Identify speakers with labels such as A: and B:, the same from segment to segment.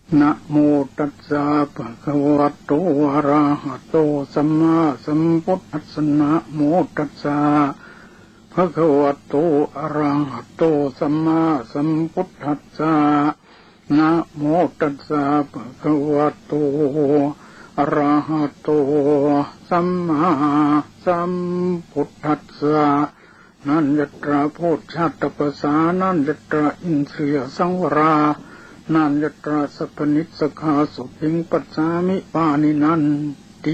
A: นะโมตัสสะภะคะวะโตอะระหะโตสัมมาสัมพุทธัสสะนะโมตัสสะภะคะวะโตอะระหะโตสัมมาสัมพุทธัสสะนะโมตัสสะภะคะวะโตอะระหะโตสัมมาสัมพุทธัสสะนันยตราโพชฌัตตปัสสานันยตราอินทรียสังวรานันยตราสัพพนิสสขาสุขิงปัสสามิปานินันติ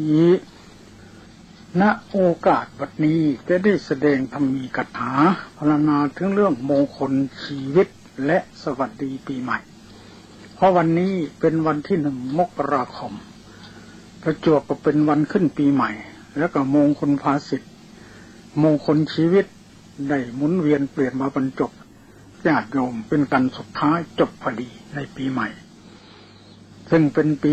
A: ณโอกาสบัดนี้จะได้แสดงธรรมีกถาพรรณนาถึงเรื่องมงคลชีวิตและสวัสดีปีใหม่เพราะวันนี้เป็นวันที่1 มกราคมประจวบกับเป็นวันขึ้นปีใหม่แล้วก็มงคลภาสิทธิ์มงคลชีวิตได้หมุนเวียนเปลี่ยนมาบรรจบญาติโยมเป็นกันสุดท้ายจบพอดีในปีใหม่ซึ่งเป็นปี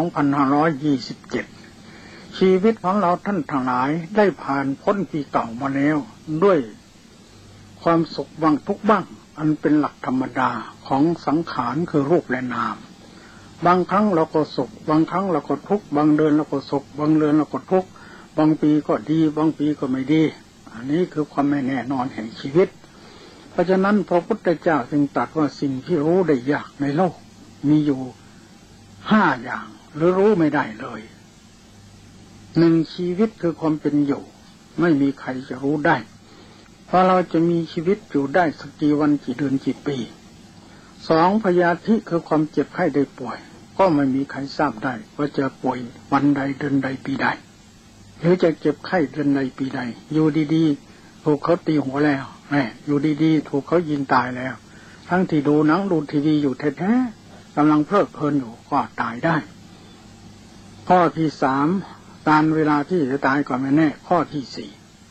A: 2527 ชีวิตของเราท่านทั้งหลายได้ผ่านพ้นปีเก่ามาแล้วด้วยความสุขบ้างทุกข์บ้างอันเป็นหลักธรรมดาของสังขารคือรูปและนามบางครั้งเราก็สุขบางครั้งเราก็ทุกข์บางเดือนเราก็สุขบางเดือนเราก็ทุกข์บางปีก็ดีบางปีก็ไม่ดีอันนี้คือความไม่แน่นอนแห่งชีวิตเพราะฉะนั้นพระพุทธเจ้าจึงตรัสว่าสิ่งที่รู้ได้ยากในโลกมีอยู่5 อย่างหรือรู้ไม่ได้เลย1ชีวิตคือความเป็นอยู่ไม่มีใครจะรู้ได้เพราะเราจะมีชีวิตอยู่ได้สักกี่วันกี่เดือนกี่ปี2พยาธิคือความเจ็บไข้ได้ป่วยก็ไม่มีใครทราบได้ว่าจะป่วยวันใดเดือนใดปีใดหรือจะเจ็บไข้เดือนใดปีใดอยู่ดีๆถูกเขาตีหัวแล้วอยู่ดีๆถูกเขายิงตายแล้วทั้งที่ดูหนังดูทีวีอยู่แท้ๆกำลังเพลิดเพลินอยู่ก็ตายได้ข้อที่3การเวลาที่จะตายก็ไม่แน่ข้อที่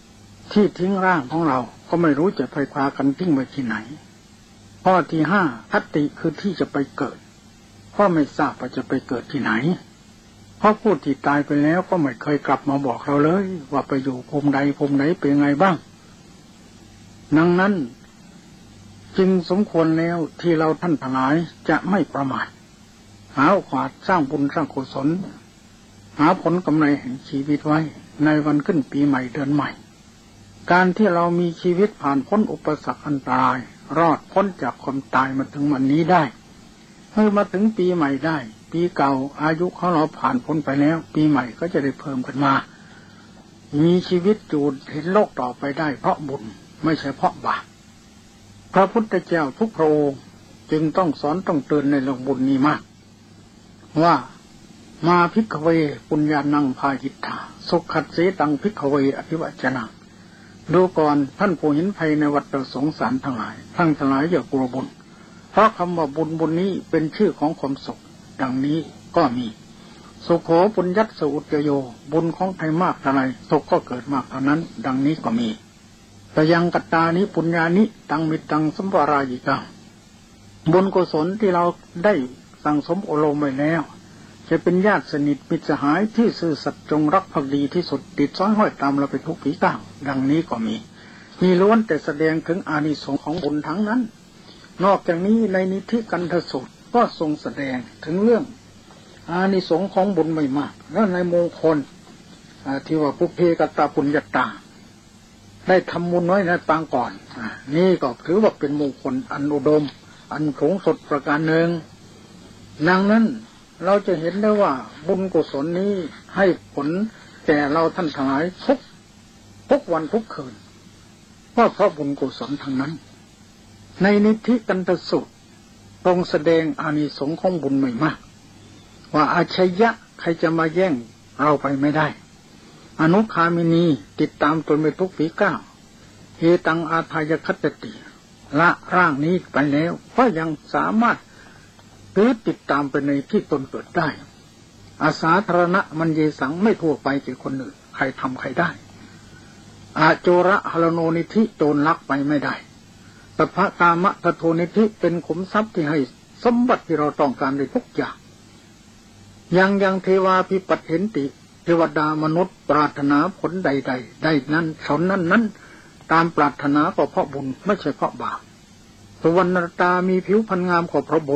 A: 4ที่ทิ้งร่างของเราก็ไม่รู้จะไปพากันทิ้งไว้ที่ไหนข้อที่5คติคือที่จะไปเกิดเพราะไม่ทราบว่าจะไปเกิดที่ไหนเพราะผู้ที่ตายไปแล้วก็ไม่เคยกลับมาบอกเราเลยว่าไปอยู่ภูมิใดภูมิไหนเป็นไงบ้างดังนั้นจึงสมควรแล้วที่เราท่านทั้งหลายจะไม่ประมาทหาโอกาสสร้างบุญสร้างกุศลหาผลกำไรแห่งชีวิตไว้ในวันขึ้นปีใหม่เดือนใหม่การที่เรามีชีวิตผ่านพ้นอุปสรรคอันตรายรอดพ้นจากความตายมาถึงวันนี้ได้เมื่อมาถึงปีใหม่ได้ปีเก่าอายุของเราผ่านพ้นไปแล้วปีใหม่ก็จะได้เพิ่มขึ้นมามีชีวิตอยู่เห็นโลกต่อไปได้เพราะบุญไม่ใช่เพราะบาปพระพุทธเจ้าทุกพระองค์จึงต้องสอนต้องเตือนในเรื่องบุญนี้มากว่ามาภิกขเวปุญญานังพาหิทธาสุขัสเสตังภิกขเวอภิวัจนังดูก่อนท่านผู้เห็นภัยในวัฏสงสารทั้งหลายทั้งหลายอย่ากลัวบุญเพราะคำว่าบุญนี้เป็นชื่อของความสุขดังนี้ก็มีสุโขปุญญัสสอุจโยบุญของใครมากเท่าไรสุขก็เกิดมากเท่านั้นดังนี้ก็มีแต่ยังกัตตานิปุญญานิตังมิตังสัมปรายิกังบุญกุศลที่เราได้สั่งสมอบรมไว้แล้วจะเป็นญาติสนิทมิตรสหายที่ซื่อสัตย์จงรักภักดีที่สุดติดซ้อยห้อยตามเราไปทุกปีก้าวดังนี้ก็มีล้วนแต่แสดงถึงอานิสงส์ของบุญทั้งนั้นนอกจากนี้ในนิธิกันทสูตรก็ทรงแสดงถึงเรื่องอานิสงส์ของบุญไม่มากแล้วในมงคลที่ว่าปุเพกัตตาปุญญาตาได้ทำบุญไว้ในปางก่อนนี่ก็ถือว่าเป็นมงคลอันอุดมอันสูงสุดประการหนึ่งดังนั้นเราจะเห็นได้ว่าบุญกุศลนี้ให้ผลแก่เราท่านทั้งหลายทุกวันทุกคืนเพราะบุญกุศลทั้งนั้นในนิธิกันตสูตรตรงแสดงอานิสงส์ของบุญไม่มากว่าอาชัยยะใครจะมาแย่งเราไปไม่ได้อนุคามินีติดตามตนไปทุกฝีก้าวเฮตังอาทายคัตติละร่างนี้ไปแล้วก็ยังสามารถหรือติดตามไปในที่ตนเกิดได้อาสาธารณะมันเยสังไม่ทั่วไปแก่คนอื่นใครทำใครได้อาโจระหรโนนิธิโจรลักไปไม่ได้สัพพกามะทโทนิธิเป็นขุมทรัพย์ที่ให้สมบัติที่เราต้องการได้ทุกอย่างยังเทวาภิปัฏเห็นติเทวดามนุษย์ปรารถนาผลใดได้นั้นผลนั้นตามปรารถนาก็เพราะบุญไม่ใช่เพราะบาปสุวรรณตามีผิวพรรณงามก็เพราะบุญ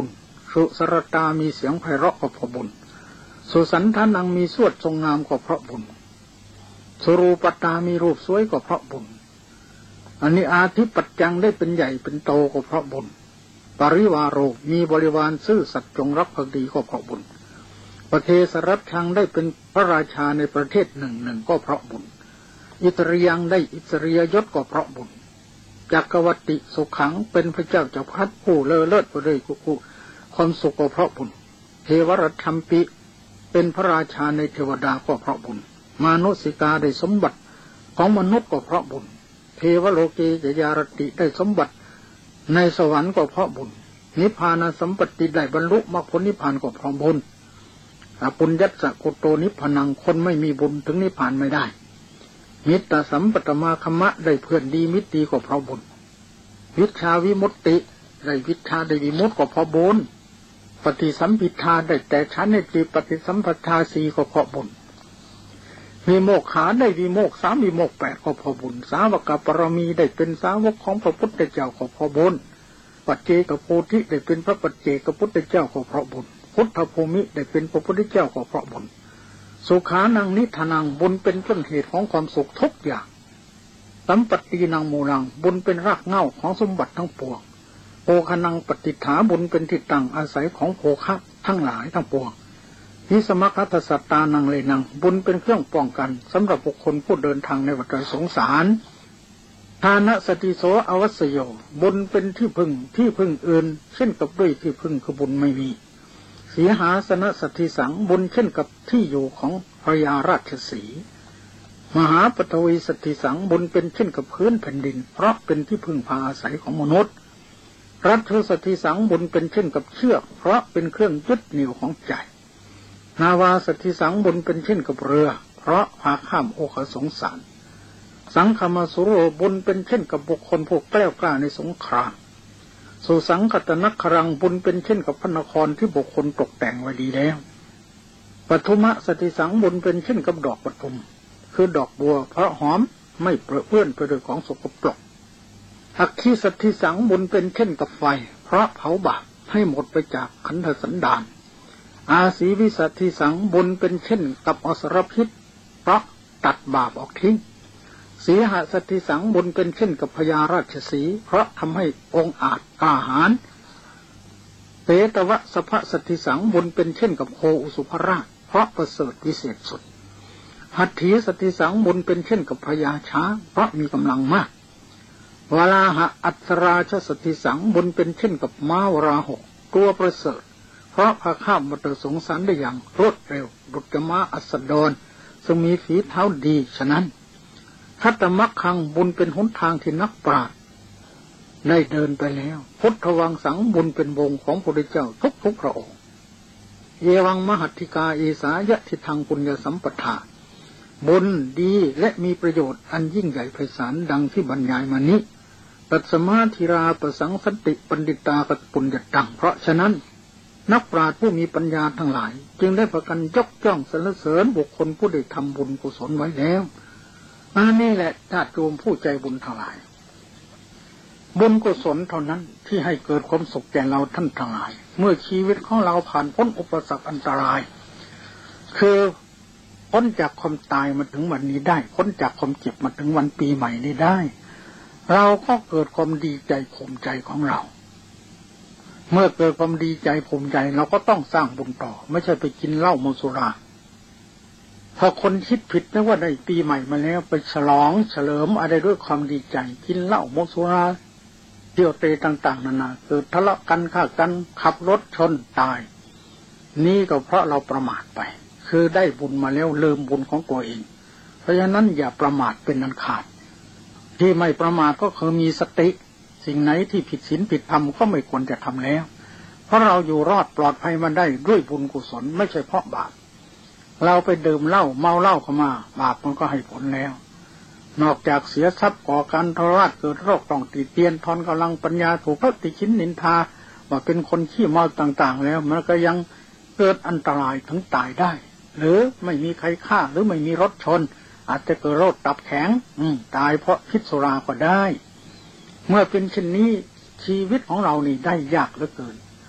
A: สุสรตามีเสียงไพเราะก็เพราะบุญสุสันทานังมีสวดทรงงามก็เพราะบุญสุรูปตามีรูปสวยก็เพราะบุญอันนี้อาทิปัจจังได้เป็นใหญ่เป็นโตก็เพราะบุญปริวาโรมีบริวารซื่อสัตย์จงรักภักดีก็เพราะบุญประเทศรัชชังได้เป็นพระราชาในประเทศหนึ่งก็เพราะบุญอิตริยังได้อิสริยยศก็เพราะบุญจักรวัติสุขังเป็นพระเจ้าจักรพรรดิผู้เลอเลิศไปด้วยความสุขก็เพราะบุญเทวรัตถัมปิเป็นพระราชาในเทวดาก็เพราะบุญมานุสิกาได้สมบัติของมนุษย์ก็เพราะบุญเทวโลเกจยารติได้สมบัติในสวรรค์ก็เพราะบุญนิพพานสัมปติได้บรรลุมรรคผลนิพพานก็เพราะบุญปุญญัสสะกุโตนิพพานังคนไม่มีบุญถึงนิพพานไม่ได้มิตรสัมปตมาคัมมะได้เพื่อนดีมิตรดีก็เพราะบุญวิชาวิมุตติได้วิชาได้วิมุตติก็เพราะบุญปฏิสัมภิทาได้แต่ชั้นในตรีปฏิสัมภัทธาสีก็เพราะบุญวิโมกขาได้วิโมกสามวิโมกแปดก็เพราะบุญสาวกปรมีได้เป็นสาวกของพระพุทธเจ้าก็เพราะบุญปัจเจกโพธิได้เป็นพระปัจเจกพุทธเจ้าก็เพราะบุญพุทธภูมิได้เป็นพระพุทธเจ้าก็เพราะบุญสุขานังนิธานังบุญเป็นต้นเหตุของความสุขทุกอย่างสัมปตินังมูลังบุญเป็นรากเหง้าของสมบัติทั้งปวงโภคนังปฏิฐาบุญเป็นที่ตั้งอาศัยของโภคะทั้งหลายทั้งปวงนิสมคัตสัตตานังเลนังบุญเป็นเครื่องป้องกันสำหรับบุคคลผู้เดินทางในวัฏสงสารทานะสติโสอวัสโยบุญเป็นที่พึ่งอื่นเช่นกับด้วยที่พึ่งคือบุญไม่มีสีหาสนสติสังบุญเช่นกับที่อยู่ของพระยาราชสีห์มหาปฐวีสติสังบุญเป็นเช่นกับพื้นแผ่นดินเพราะเป็นที่พึ่งพาอาศัยของมนุษย์รัตถสติสังบุญเป็นเช่นกับเชือกเพราะเป็นเครื่องยึดเหนี่ยวของใจนาวาสติสังบุญเป็นเช่นกับเรือเพราะพาข้ามโอคสงสารสังฆมาสุโรบุญเป็นเช่นกับบุคคลผู้แกล้วกล้าในสงครามสุสังคตนักขรังบุญเป็นเช่นกับพระนครที่บุคคลตกแต่งไว้ดีแล้วปฐุมสติสังบุญเป็นเช่นกับดอกปฐุมคือดอกบัวเพราะหอมไม่เปื้อนไปด้วยของสกปรกอัคคีสติสังบุญเป็นเช่นกับไฟเพราะเผาบาปให้หมดไปจากขันธสันดานอาศีวิสัตถิสังบุญเป็นเช่นกับอสรพิษเพราะตัดบาปออกทิ้งสีหสติสังบุญเป็นเช่นกับพญาราชสีห์เพราะทำให้องค์อาจกล้าหาญเตตวะสภสติสังบุญเป็นเช่นกับโคอุสุภราชเพราะประเสริฐวิเศษสุดหัตถีสติสังบุญเป็นเช่นกับพญาช้างเพราะมีกำลังมากวาลาหะอัตราชสติสังบุญเป็นเช่นกับม้าวราหกตัวประเสริฐเพราะพาข้ามวัฏสงสารได้อย่างรวดเร็วดุจม้าอัสดรซึ่งมีฝีเท้าดีฉะนั้นทัตตมัคคังบุญเป็นหนทางที่นักปราชญ์ได้เดินไปแล้วพุทธวังสังบุญเป็นวงของพระพุทธเจ้าทุกพระองค์เยวังมหัตถิกาเอสายะทิทังปุญญสัมปทาบุญดีและมีประโยชน์อันยิ่งใหญ่ไพศาลดังที่บรรยายมานี้ตัสมาธิราปสังสันติปันดิตากัปุญญตังเพราะฉะนั้นนักปราชญ์ผู้มีปัญญาทั้งหลายจึงได้ประกันยกย่องสรรเสริญบุคคลผู้ได้ทำบุญกุศลไว้แล้วอันนี้แหละญาติโยมผู้ใจบุญทั้งหลายบุญกุศลเท่านั้นที่ให้เกิดความสุขแก่เราท่านทั้งหลายเมื่อชีวิตของเราผ่านพ้นอุปสรรคอันตรายคือพ้นจากความตายมาถึงวันนี้ได้พ้นจากความเจ็บมาถึงวันปีใหม่นี้ได้เราก็เกิดความดีใจภูมิใจของเราเมื่อเกิดความดีใจภูมิใจเราก็ต้องสร้างบุญต่อไม่ใช่ไปกินเหล้าเมาสุราพอคนคิดผิดนะว่าได้ปีใหม่มาแล้วไปฉลองเฉลิมอะไรด้วยความดีใจกินเหล้าเมาสุราเที่ยวเตะต่างๆนานาเกิดทะเลาะกันฆ่ากันขับรถชนตายนี่ก็เพราะเราประมาทไปคือได้บุญมาแล้วลืมบุญของตัวเองเพราะฉะนั้นอย่าประมาทเป็นอันขาดที่ไม่ประมาทก็คือมีสติสิ่งไหนที่ผิดศีลผิดธรรมก็ไม่ควรจะทำแล้วเพราะเราอยู่รอดปลอดภัยมาได้ด้วยบุญกุศลไม่ใช่เพราะบาปเราไปดื่มเหล้าเมาเหล้าเข้ามาบาปมันก็ให้ผลแล้วนอกจากเสียทรัพย์ก่อการทรราชเกิดโรคต้องติเตียนทอนกำลังปัญญาถูกพระติชินนินทาว่าเป็นคนขี้เมาต่างๆแล้วมันก็ยังเกิดอันตรายถึงตายได้หรือไม่มีใครฆ่าหรือไม่มีรถชนอาจจะเกิดโรคตับแข็งตายเพราะพิษสุราก็ได้เมื่อเป็นเช่นนี้ชีวิตของเรานี่ได้ยากเหลือเกินเพ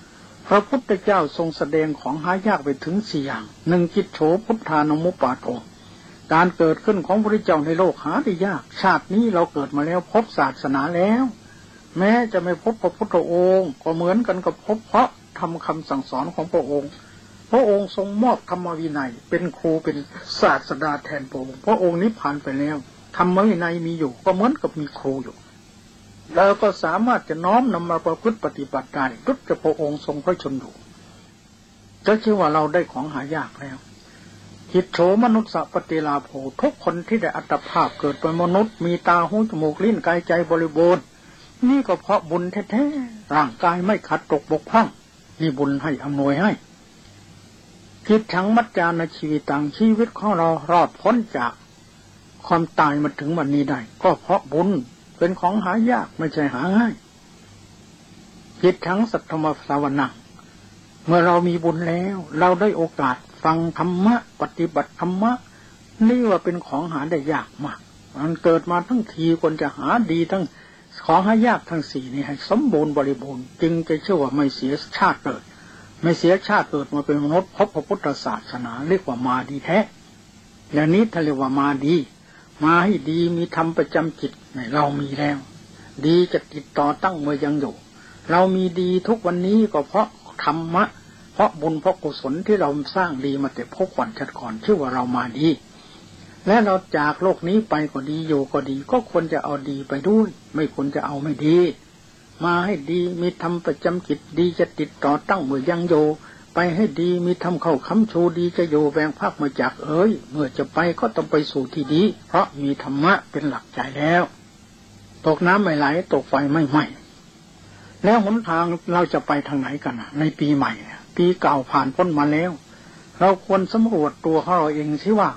A: พระพุทธเจ้าทรงแสดงของหายากไปถึง4 อย่างหนึ่งจิตโฉพุทธานุมุปปาโทการเกิดขึ้นของพระพุทธเจ้าในโลกหาได้ยากชาตินี้เราเกิดมาแล้วพบศาสนาแล้วแม้จะไม่พบพระพุทธองค์ก็เหมือนกันกับพบเพราะทำคำสั่งสอนของพระองค์พระองค์ทรงมอบธรรมวินัยเป็นครูเป็นศาสดาแทนพระองค์พระองค์นิพพานไปแล้วธรรมวินัยมีอยู่ก็เหมือนกับมีครูอยู่แล้วก็สามารถจะน้อมนำมาประพฤติปฏิบัติได้ดุจจะพระองค์ทรงพระชนอยู่จะชื่อว่าเราได้ของหายากแล้วจิตโฉมนุสสะปฏิลาโภทุกคนที่ได้อัตภาพเกิดเป็นมนุษย์มีตาหูจมูกลิ้นกายใจบริบูรณ์นี่ก็เพราะบุญแท้ๆร่างกายไม่ขัดตกบกพร่องนี่บุญให้อำนวยให้จิตทั้งมัจจานชีวิตต่างชีวิตของเรารอดพ้นจากความตายมาถึงวันนี้ได้ก็เพราะบุญเป็นของหายากไม่ใช่หาง่ายจิตทั้งสัทธมสาวนังเมื่อเรามีบุญแล้วเราได้โอกาสฟังธรรมะปฏิบัติธรรมะนี่ว่าเป็นของหาได้ยากมากมันเกิดมาทั้งทีควรจะหาดีทั้งของหายากทั้ง4นี่ให้สมบูรณ์บริบูรณ์จึงจะเชื่อว่าไม่เสียชาติเกิดไม่เสียชาติเกิดมาเป็นมนุษย์พบพระพุทธศาสนาเรียกว่ามาดีแท้อย่างนี้ถ้าเรียกว่ามาดีมาให้ดีมีธรรมประจำจิตเรามีแล้วดีจะติดต่อตั้งเมื่อยังอยู่เรามีดีทุกวันนี้ก็เพราะธรรมะเพราะบุญเพราะกุศลที่เราสร้างดีมาแต่พบก่อนชัดก่อนชื่อว่าเรามาดีและเราจากโลกนี้ไปก็ดีอยู่ก็ดีก็ควรจะเอาดีไปด้วยไม่ควรจะเอาไม่ดีมาให้ดีมีธรรมประจำจิตดีจะติดต่อตั้งเมื่อยังอยู่ไปให้ดีมีธรรมเข้าค้ำชูดีจะอยู่แบ่งภาคมาจากเมื่อจะไปก็ต้องไปสู่ที่ดีเพราะมีธรรมะเป็นหลักใจแล้วตกน้ำไม่ไหลตกไฟไม่ไหม้แล้วหนทางเราจะไปทางไหนกันในปีใหม่ปีเก่าผ่านพ้นมาแล้วเราควรสำรวจตัวของเราเองสิว่า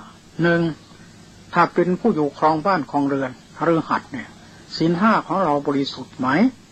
A: 1ถ้าเป็นผู้อยู่ครองบ้านครองเรือนฤหัสเนี่ยศีล 5ของเราบริสุทธิ์ไหม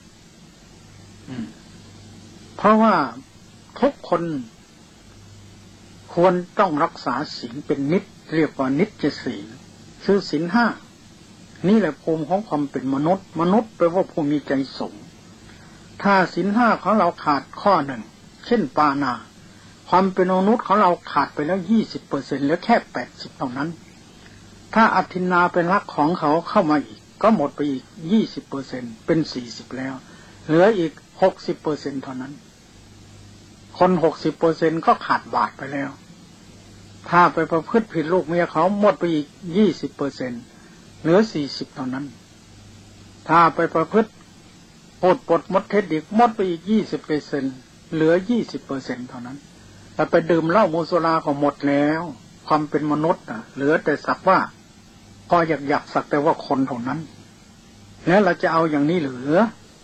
A: เพราะว่าทุกคนควรต้องรักษาศีลเป็นนิจเรียกว่านิจศีลคือศีล 5นี่แหละภูมิของความเป็นมนุษย์แปลว่าผู้มีใจสูงถ้าศีล 5ของเราขาดข้อหนึ่งเช่นปานาความเป็นมนุษย์ของเราขาดไปแล้ว 20% เหลือแค่ 80% เท่านั้นถ้าอทินนาเป็นรักของเขาเข้ามาอีกก็หมดไปอีก 20% เป็น 40% แล้วเหลืออีก 60% เท่านั้นคน 60% ก็ขาดบาปไปแล้วถ้าไปประพฤติผิดลูกเมียเขาหมดไปอีก 20% เหลือ 40% เท่านั้นถ้าไปประพฤติพูดปดมดเท็จอีกหมดไปอีก 20% เหลือ 20% เท่านั้นแต่ไปดื่มเหล้าโมสุราก็หมดแล้วความเป็นมนุษย์เหลือแต่สักว่าพออยากสักแต่ว่าคนเท่านั้นแล้วเราจะเอาอย่างนี้หรือ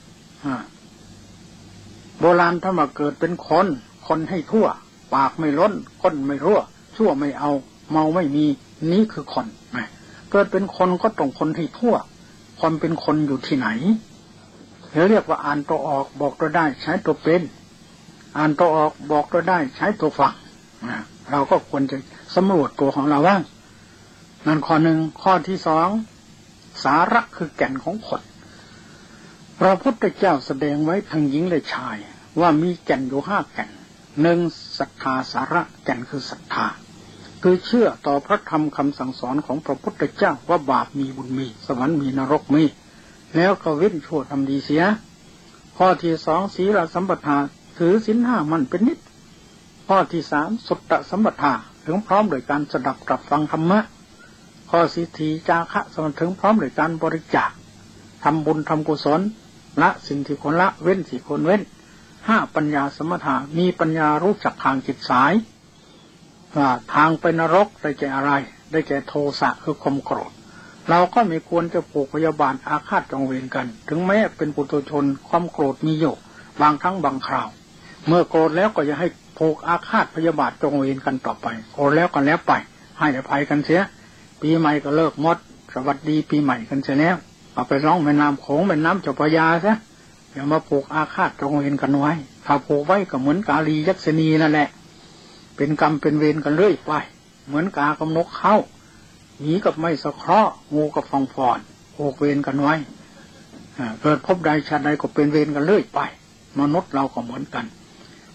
A: โบราณถ้ามาเกิดเป็นคนให้ทั่วปากไม่ล้นก้นไม่รั่วชั่วไม่เอาเมาไม่มีนี่คือคนเกิดเป็นคนก็ต้องคนให้ทั่วความเป็นคนอยู่ที่ไหนเรียกว่าอ่านตัวออกบอกตัวได้ใช้ตัวเป็นอ่านตัวออกบอกตัวได้ใช้ตัวฟังเราก็ควรจะสำรวจตัวของเราบ้างนั่นข้อหนึ่งข้อที่2สาระคือแก่นของคนพระพุทธเจ้าแสดงไว้ทั้งหญิงและชายว่ามีแก่นอยู่5แก่น1ศรัทธาสาระแก่นคือศรัทธาคือเชื่อต่อพระธรรมคำสั่งสอนของพระพุทธเจ้าว่าบาปมีบุญมีสวรรค์มีนรกมีแล้วก็เว้นชั่วทำดีเสียข้อที่2ศีลสัมปทาถือศีล 5มันเป็นนิจข้อที่3สุตตสัมปทาถึงพร้อมโดยการสดับตรับฟังธรรมะข้อที่4จาคะถึงพร้อมโดยการบริจาคทำบุญทำกุศลละสิ่งที่ควรละเว้นสิ่งควรเว้น5ปัญญาสมถะมีปัญญารู้จักทางจิตสายทางไปนรกได้แก่อะไรได้แก่โทสะคือความโกรธเราก็ไม่ควรจะผูกพยาบาทอาฆาตจองเวรกันถึงแม้เป็นปุถุชนความโกรธมีอยู่บางครั้งบางคราวเมื่อโกรธแล้วก็อย่าให้ผูกอาฆาตพยาบาทจองเวรกันต่อไปโกรธแล้วก็แล้วไปให้อภัยกันเสียปีใหม่ก็เลิกมดสวัสดีปีใหม่กันเสียแล้วเอาไปร้องแม่น้ำโขงแม่น้ำเจ้าพระยาซะอย่ามาผูกอาฆาตจองเวรกันไว้ถ้าผูกไว้ก็เหมือนกาลียักษณีนั่นแหละเป็นกรรมเป็นเวรกันเรื่อยไปเหมือนกากับนกเข้าหมีกับไม่สะเคราะห์งูกับฟองฟอนผูกเวรกันไว้เกิดพบใดชาติใดก็เป็นเวรกันเรื่อยไปมนุษย์เราก็เหมือนกัน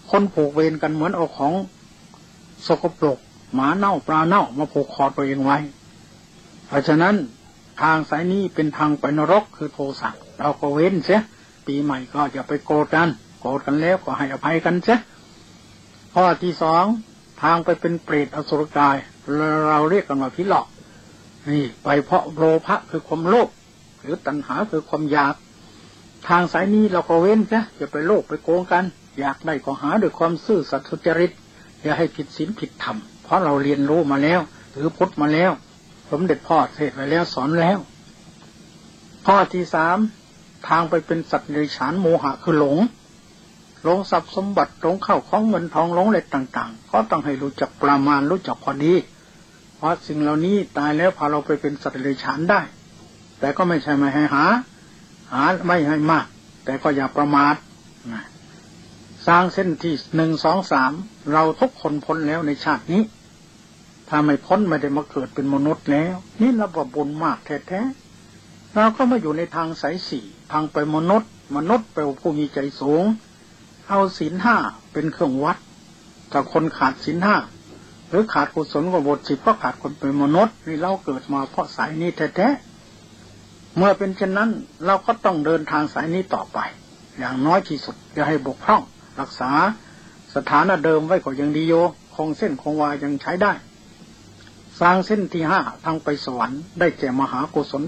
A: คนผูกเวรกันเหมือนเอาของสกปรกหมาเน่าปลาเน่ามาผูกคอตัวเองไว้เพราะฉะนั้นทางสายนี้เป็นทางไปนรกคือโทสะเราก็เว้นเสียปีใหม่ก็อย่าไปโกรธกันแล้วก็ให้อภัยกันเสียข้อที่สองทางไปเป็นเปรตอสุรกายเราเรียกกันว่าพิหลอกนี่ไปเพราะโลภะคือความโลภหรือตัณหาคือความอยากทางสายนี้เราก็เว้นเสียอย่าไปโลภไปโกงกันอยากได้ก็หาด้วยความซื่อสัตย์สุจริตอย่าให้ผิดศีลผิดธรรมเพราะเราเรียนรู้มาแล้วหรือพุทธมาแล้วสมเด็จพ่อเทศไว้แล้วสอนแล้วข้อที่สามทางไปเป็นสัตว์เดรัจฉานโมหะคือหลงทรัพย์สมบัติหลงเข้าของเงินทองหลงอะไรต่างๆก็ต้องให้รู้จักประมาณรู้จักพอดีเพราะสิ่งเหล่านี้ตายแล้วพาเราไปเป็นสัตว์เดรัจฉานได้แต่ก็ไม่ใช่ไม่ให้หาไม่ให้มากแต่ก็อย่าประมาทสร้างเส้นที่1 2 3เราทุกคนพ้นแล้วในชาตินี้ถ้าไม่พ้นไม่ได้มาเกิดเป็นมนุษย์แล้วนี่เราบบุญมากแท้ๆเราก็มาอยู่ในทางสายสี่ทางไปมนุษย์แปลว่าผู้มีใจสูงเอาศีล5เป็นเครื่องวัดถ้าคนขาดศีล5หรือขาดกุศลกบฏ10ก็ขาดคนเป็นมนุษย์นี่เราเกิดมาเพราะสายนี้แท้ๆเมื่อเป็นเช่นนั้นเราก็ต้องเดินทางสายนี้ต่อไปอย่างน้อยที่สุดอย่าให้บกพร่องรักษาสถานะเดิมไว้ก็ยังดีโยคงเส้นคงวายังใช้ได้สร้างเส้นที่5ทางไปสวรรค์ได้แก่มหากุศล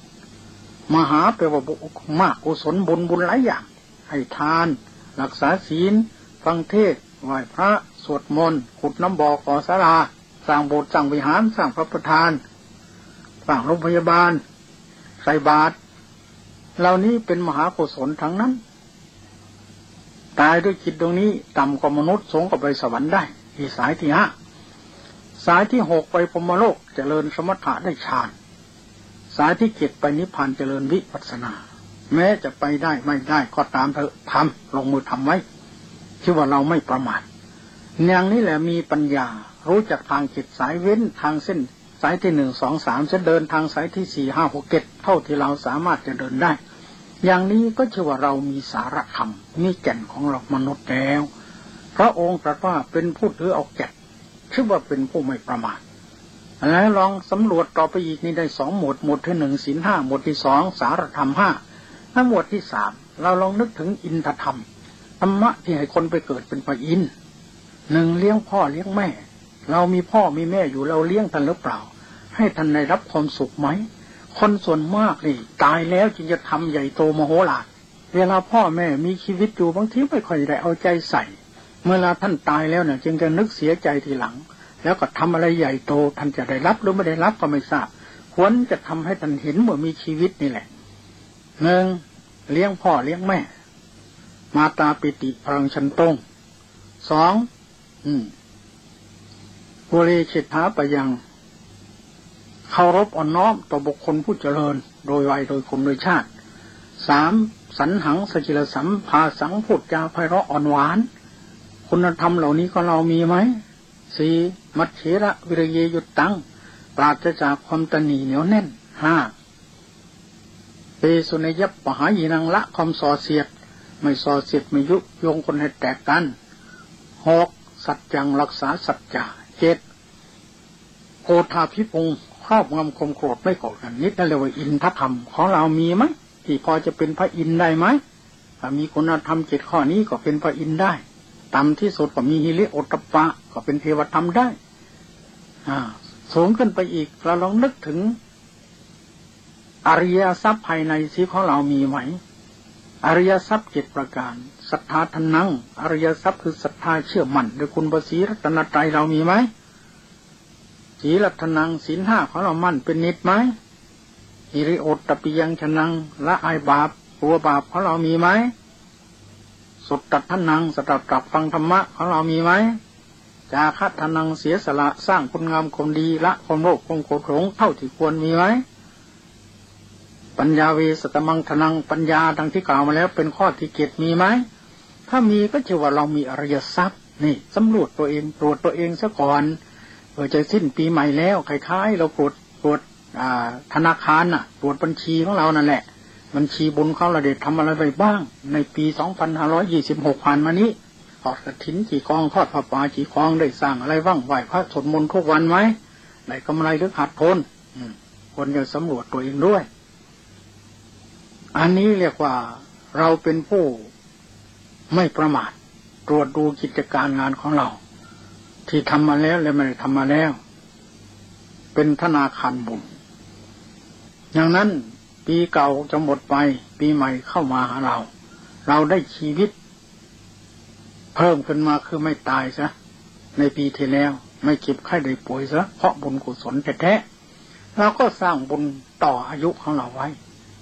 A: 8มหาแปลว่ามากกุศลบุญหลายอย่างให้ทานรักษาศีลฟังเทศน์ไหว้พระสวดมนต์ขุดน้ำบ่อก่อศาลาสร้างโบสถ์สร้างวิหารสร้างพระประธานสร้างโรงพยาบาลใส่บาตรเหล่านี้เป็นมหากุศลทั้งนั้นตายด้วยจิตตรงนี้ต่ำกว่ามนุษย์สูงกว่าไปสวรรค์ได้ที่สายที่5สายที่6ไปพรหมโลกเจริญสมถะได้ฌานสายที่7ไปนิพพานเจริญวิปัสสนาแม้จะไปได้ไม่ได้ก็ตามเถอะทำลงมือทำไว้ชื่อว่าเราไม่ประมาทอย่างนี้แหละมีปัญญารู้จักทางจิตสายเว้นทางเส้นสายที่1 2 3จะเดินทางสายที่4 5 6 7เท่าที่เราสามารถจะเดินได้อย่างนี้ก็ชื่อว่าเรามีสาระธรรมมีแก่นของเรามนุษย์แล้วพระองค์ตรัสว่าเป็นผู้ถือเอาแก่นชื่อว่าเป็นผู้ไม่ประมาทแล้วลองสำรวจต่อไปอีกนี่ได้2 หมวดหมวดที่1ศีล5หมวดที่2สารธรรม5และหมวดที่3เราลองนึกถึงอินทธรรมธรรมะที่ให้คนไปเกิดเป็นพระอินทร์1เลี้ยงพ่อเลี้ยงแม่เรามีพ่อมีแม่อยู่เราเลี้ยงท่านหรือเปล่าให้ท่านได้รับความสุขไหมคนส่วนมากนี่ตายแล้วจึงจะทำใหญ่โตมโหฬารเวลาพ่อแม่มีชีวิตอยู่บางทีไม่ค่อยได้เอาใจใส่เมื่อท่านตายแล้วเนี่ยจึงจะนึกเสียใจทีหลังแล้วก็ทำอะไรใหญ่โตท่านจะได้รับหรือไม่ได้รับก็ไม่ทราบควรจะทำให้ท่านเห็นเมื่อมีชีวิตนี่แหละ1เลี้ยงพ่อเลี้ยงแม่มาตาปิติพลังชันตง2บุเรฉิทธาปยังเคารพอ่อนน้อมต่อบุคคลผู้เจริญโดยวัยโดยคนโดยชาติ3สันหังสจิลสัมภาสังพูดจาไพเราะอ่อนหวานคุณธรรมเหล่านี้ก็เรามีไหม4มัชเฉระวิริเยยุตตังปราศจากความตนีเหนียวแน่น5เปสุนยัปปหายีนังละความส่อเสียดไม่ส่อเสียดไม่ยุยงคนให้แตกกัน6สัจจังรักษาสัจจะ7โกฏาภิปงครอบงำข่มโกรธไม่โกรธกันนิดนั่นเรียกว่าอินทธรรมของเรามีไหมที่พอจะเป็นพระอินทร์ได้ไหมถ้ามีคุณธรรม7ข้อนี้ก็เป็นพระอินทร์ได้ต่ำที่สุดก็มีหิริโอตตัปปะก็เป็นเทวธรรมได้สูงขึ้นไปอีกเราลองนึกถึงอริยทรัพย์ภายในชีวิตของเรามีไหมอริยทรัพย์7ประการศรัทธาทนังอริยทรัพย์คือศรัทธาเชื่อมั่นในคุณพระศรีรัตนตรัยเรามีไหมศีลทนังศีล5ของเรามั่นเป็นนิจไหมหิริโอตตัปปิยังชนังละอายบาปกลัวบาปของเรามีไหมสุตตัทนังสดับตรับฟังธรรมะของเรามีไหมจาคะทนังเสียสละสร้างคุณงามความดีละความโลภความโกรธหลงเท่าที่ควรมีไหมปัญญาเวสตมังทนังปัญญาดังที่กล่าวมาแล้วเป็นข้อที่7มีไหมถ้ามีก็ชื่อว่าเรามีอริยทรัพย์นี่สำรวจตัวเองตรวจตัวเองซะก่อนจะสิ้นปีใหม่แล้วคล้ายๆเราตรวจธนาคารน่ะตรวจบัญชีของเรานั่นแหละบัญชีบุญของเราได้ทำอะไรไปบ้างในปี2526ผ่านมานี้อดกฐินกี่กองทอดผ้าป่ากี่กองได้สร้างอะไรบ้างไหว้พระสวดมนต์ทุกวันไหมได้กำไรหรือขาดทุนควรจะสำรวจตัวเองด้วยอันนี้เรียกว่าเราเป็นผู้ไม่ประมาทตรวจดูกิจการงานของเราที่ทำมาแล้วและไม่ได้ทำมาแล้วเป็นธนาคารบุญอย่างนั้นปีเก่าจะหมดไปปีใหม่เข้ามาหาเราได้ชีวิตเพิ่มขึ้นมาคือไม่ตายซะในปีที่แล้วไม่เจ็บไข้ได้ป่วยซะเพราะบุญกุศลแท้ๆเราก็สร้างบุญต่ออายุของเราไว้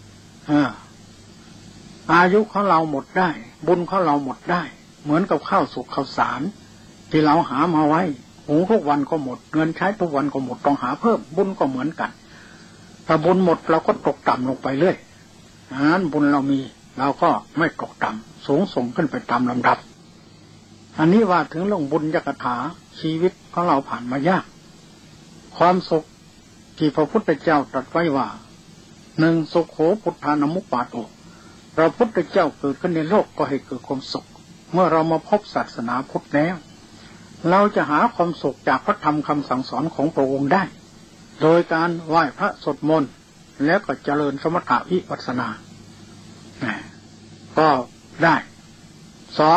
A: อายุของเราหมดได้บุญของเราหมดได้เหมือนกับข้าวสุกข้าวสารที่เราหามาไว้หุงทุกวันก็หมดเงินใช้ทุกวันก็หมดต้องหาเพิ่มบุญก็เหมือนกันถ้าบุญหมดเราก็ตกต่ำลงไปเรื่อยนั้นบุญเรามีเราก็ไม่ตกต่ำสูงส่งขึ้นไปตามลำดับอันนี้ว่าถึงเรื่องบุญญกถาชีวิตของเราผ่านมายากความสุขที่พระพุทธเจ้าตรัสไว้ว่าหนึ่งสุขโขพุทธานามุปปาโตพระพุทธเจ้าเกิดขึ้นในโลกก็ให้เกิดความสุขเมื่อเรามาพบศาสนาพุทธแล้วเราจะหาความสุขจากพระธรรมคำสั่งสอนของพระองค์ได้โดยการไหว้พระสวดมนต์แล้วก็เจริญสมถะวิปัสสนาก็ได้สอง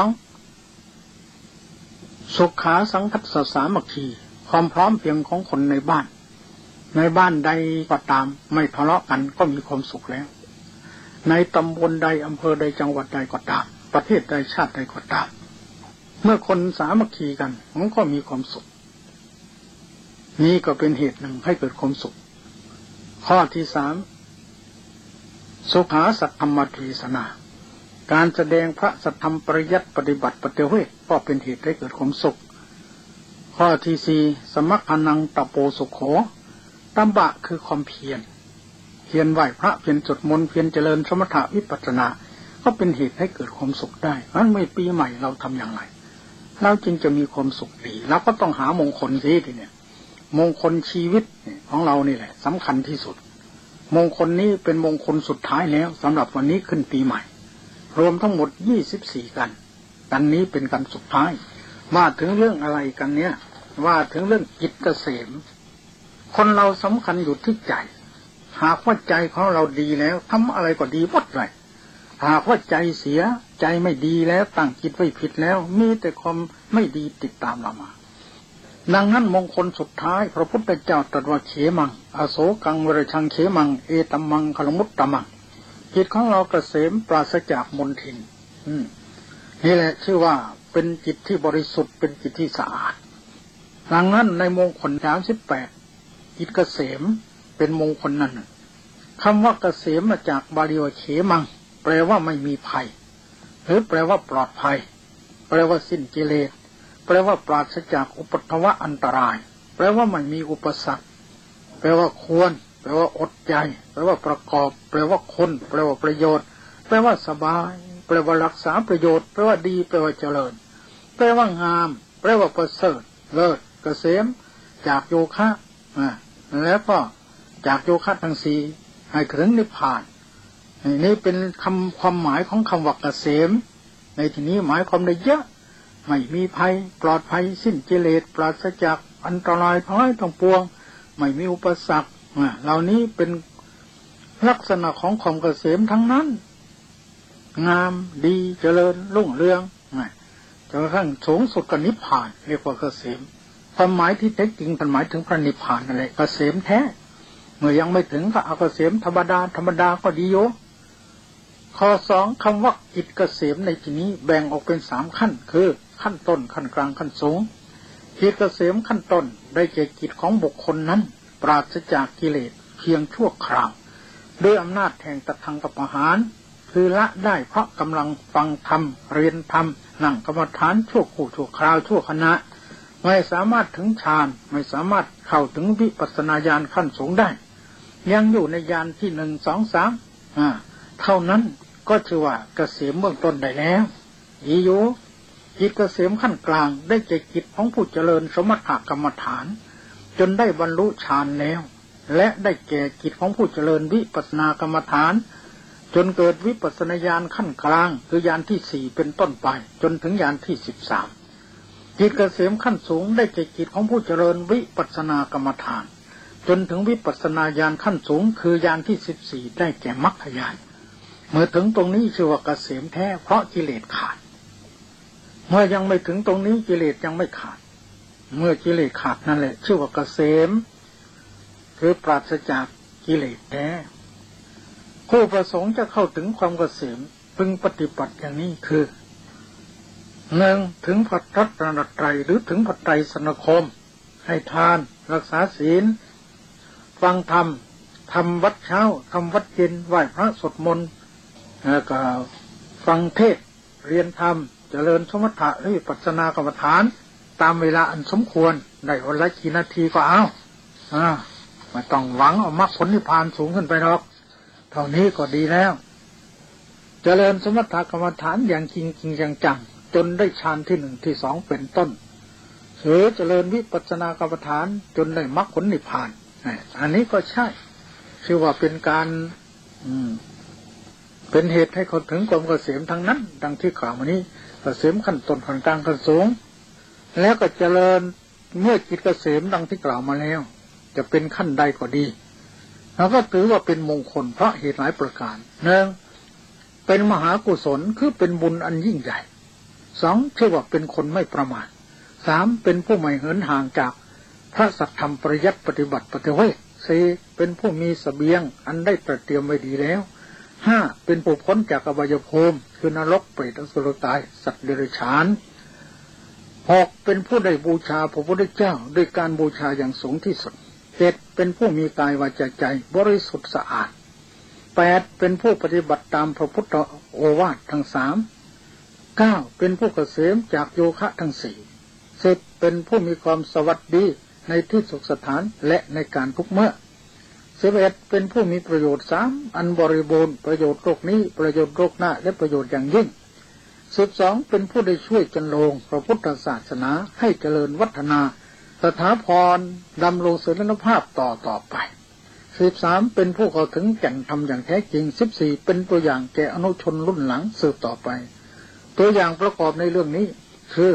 A: สุขาสังคัสสะสามัคคีความพร้อมเพรียงของคนในบ้านใดก็ตามไม่ทะเลาะกันก็มีความสุขแล้วในตำบลใดอำเภอใดจังหวัดใดก็ตามประเทศใดชาติใดก็ตามเมื่อคนสามัคคีกันมันก็มีความสุขนี่ก็เป็นเหตุหนึ่งให้เกิดความสุขข้อที่สามสุขาสัทธรรมเทศนาการแสดงพระสัทธรรมปริยัติปฏิบัติปฏิเวทก็เป็นเหตุให้เกิดความสุขข้อที่สี่สมัคคนังตโปสุโขตัมบะคือความเพียรไหว้พระเพียรสวดมนต์เพียรเจริญสมถะวิปัสสนาก็เป็นเหตุให้เกิดความสุขได้เพราะฉะนั้นเมื่อปีใหม่เราทำอย่างไรเราจึงจะมีความสุขดีเราก็ต้องหามงคลสิทีเนี่ยมงคลชีวิตของเรานี่แหละสำคัญที่สุดมงคลนี้เป็นมงคลสุดท้ายแล้วสำหรับวันนี้ขึ้นปีใหม่รวมทั้งหมด24กันนี้เป็นกันสุดท้ายว่าถึงเรื่องอะไรกันเนี้ยว่าถึงเรื่องจิตเกษมคนเราสำคัญอยู่ที่ใจหากว่าใจของเราดีแล้วทำอะไรก็ดีหมดเลยหากว่าใจเสียใจไม่ดีแล้วตั้งจิตไว้ผิดแล้วมีแต่ความไม่ดีติดตามเรามาดังนั้นมงคลสุดท้ายพระพุทธเจ้าตรัสว่าเขมังอโศกังวรชังเขมังเอตัมมังคลมุตตมังจิตของเราเกษมปราศจากมลทินนี่แหละชื่อว่าเป็นจิตที่บริสุทธิ์เป็นจิตที่สะอาดดังนั้นในมงคล38จิตเกษมเป็นมงคลนั้นคำว่าเกษมมาจากบาลีว่าเขมังแปลว่าไม่มีภัยหรือแปลว่าปลอดภัยแปลว่าสิ้นกิเลสแปลว่าปราศจากอุปัฏฐวะอันตรายแปลว่าไม่มีอุปสรรคแปลว่าควรแปลว่าอดใจแปลว่าประกอบแปลว่าคนแปลว่าประโยชน์แปลว่าสบายแปลว่ารักษาประโยชน์แปลว่าดีแปลว่าเจริญแปลว่างามแปลว่าประเสริฐเลิศเกษมจากโยคะแล้วก็จากโยคะทั้งสี่ให้ถึงนิพพานนี่เป็นความหมายของคำว่าเกษมในที่นี้หมายความได้เยอะไม่มีภัยปลอดภัยสิ้นกิเลสปราศจากอันตรายทั้งหลายทั้งปวงไม่มีอุปสรรคเหล่านี้เป็นลักษณะของความเกษมทั้งนั้นงามดีเจริญรุ่งเรืองจนกระทั่งสูงสุดก็นิพพานเรียกว่าเกษมความหมายที่แท้จริงมันหมายถึงพระนิพพานอะไรเกษมแท้เมื่อยังไม่ถึงก็เอาเกษมธรรมดาก็ดีโยข้อสองคำว่าจิตเกษมในที่นี้แบ่งออกเป็น3ขั้นคือขั้นต้นขั้นกลางขั้นสูงจิตเกษมขั้นต้นได้แก่จิตของบุคคลนั้นปราศจากกิเลสเพียงชั่วคราวด้วยอำนาจแห่งตถางคปหารคือละได้เพราะกำลังฟังธรรมเรียนธรรมนั่งกรรมฐานชั่วคู่ชั่วคราวชั่วขณะไม่สามารถถึงฌานไม่สามารถเข้าถึงวิปัสสนาญาณขั้นสูงได้ยังอยู่ในญาณที่1 2 3เท่านั้นก็ชื่อว่าเกษมเบื้องต้นได้แล้วจิตเกษมขั้นกลางได้แก่จิตของผู้เจริญสมถกรรมฐานจนได้บรรลุฌานแล้วและได้แก่จิตของผู้เจริญวิปัสสนากรรมฐานจนเกิดวิปัสสนาญาณขั้นกลางคือญาณที่ 4เป็นต้นไปจนถึงญาณที่ 13จิตเกษมขั้นสูงได้แก่จิตของผู้เจริญวิปัสสนากรรมฐานจนถึงวิปัสสนาญาณขั้นสูงคือญาณที่ 14ได้แก่มรรคญาณเมื่อถึงตรงนี้ชื่อว่าเกษมแท้เพราะกิเลสขาดเมื่อยังไม่ถึงตรงนี้กิเลสยังไม่ขาดเมื่อกิเลสขาดนั่นแหละชื่อว่าเกษมคือปราศจากกิเลสแท้ผู้ประสงค์จะเข้าถึงความเกษมพึงปฏิบัติอย่างนี้คือ1ถึงพระรัตนตรัยหรือถึงพระไตรสรณคมให้ทานรักษาศีลฟังธรรมทำวัดเช้าทำวัดเย็นไหว้พระสวดมนต์แล้วก็ฟังเทศเรียนธรรมเจริญสมถะหรือวิปัสสนากรรมฐานตามเวลาอันสมควรได้วันละกี่นาทีก็เอาไม่ต้องหวังเอามรรคผลนิพพานสูงขึ้นไปหรอกเท่านี้ก็ดีแล้วเจริญสมถกรรมฐานอย่างจริงจังๆจนได้ฌานที่ 1 ที่ 2เป็นต้นหรือเจริญวิปัสสนากรรมฐานจนได้มรรคผลนิพพานอันนี้ก็ใช่ชื่อว่าเป็นการเป็นเหตุให้คนถึงความเกษมทั้งนั้นดังที่กล่าวมานี้เกษมขั้นต้นขั้นกลางขั้นสูงแล้วก็เจริญเมื่อจิตเกษมดังที่กล่าวมาแล้วจะเป็นขั้นใดก็ดีเราก็ถือว่าเป็นมงคลเพราะเหตุหลายประการ1เป็นมหากุศลคือเป็นบุญอันยิ่งใหญ่2ชื่อว่าเป็นคนไม่ประมาท3เป็นผู้ไม่เหินห่างจากพระสัทธรรมปริยัติปฏิบัติปฏิเวท4เป็นผู้มีเสบียงอันได้ตระเตรียมไว้ดีแล้ว5เป็นผู้พ้นจากอบายภูมิคือนรกเปรตอสุรกายสัตว์เดรัจฉาน6เป็นผู้ได้บูชาพระพุทธเจ้าด้วยการบูชาอย่างสูงที่สุด7เป็นผู้มีกายวาจาใจบริสุทธิ์สะอาด8เป็นผู้ปฏิบัติตามพระพุทธโอวาททั้ง3 9เป็นผู้เกษมจากโยคะทั้ง4 10เป็นผู้มีความสวัสดีในที่สุขสถานและในการทุกเมื่อ11เป็นผู้มีประโยชน์3อันบริบูรณ์ประโยชน์โลกนี้ประโยชน์โลกหน้าและประโยชน์อย่างยิ่ง12เป็นผู้ได้ช่วยจันโลงพระพุทธศาสนาให้เจริญวัฒนาสถาพรดำรงเสถียรภาพต่อไป13เป็นผู้เข้าถึงแก่นธรรมอย่างแท้จริง14เป็นตัวอย่างแก่อนุชนรุ่นหลังสืบต่อไปตัวอย่างประกอบในเรื่องนี้คือ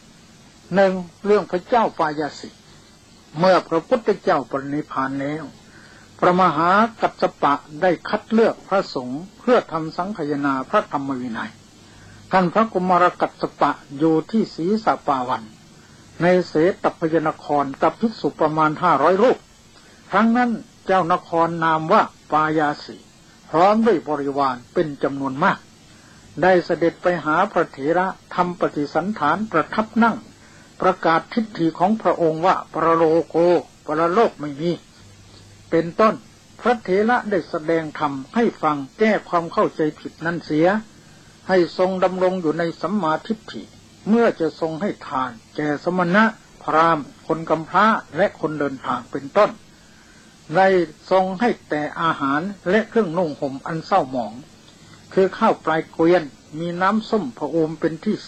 A: 1เรื่องพระเจ้าปายาสิเมื่อพระพุทธเจ้าปรินิพพานแล้วพระมหากัสสปะได้คัดเลือกพระสงฆ์เพื่อทำสังฆายนาพระธรรมวินัยท่านพระกุมารกัสสปะอยู่ที่ศรีสะปาวันในเสตพยนครกับภิกษุประมาณ500รูปครั้งนั้นเจ้านครนามว่าปายาสีพร้อมด้วยบริวารเป็นจำนวนมากได้เสด็จไปหาพระเถระทำปฏิสันถานประทับนั่งประกาศทิฏฐิของพระองค์ว่าปรโลโกปรโลกไม่มีเป็นต้นพระเถระได้แสดงธรรมให้ฟังแก้ความเข้าใจผิดนั้นเสียให้ทรงดำรงอยู่ในสัมมาทิฏฐิเมื่อจะทรงให้ทานแก่สมณะพราหมณ์คนกำพร้าและคนเดินทางเป็นต้นได้ทรงให้แต่อาหารและเครื่องนุ่งห่มอันเศร้าหมองคือข้าวปลายเกวียนมีน้ำส้มพระโอมเป็นที่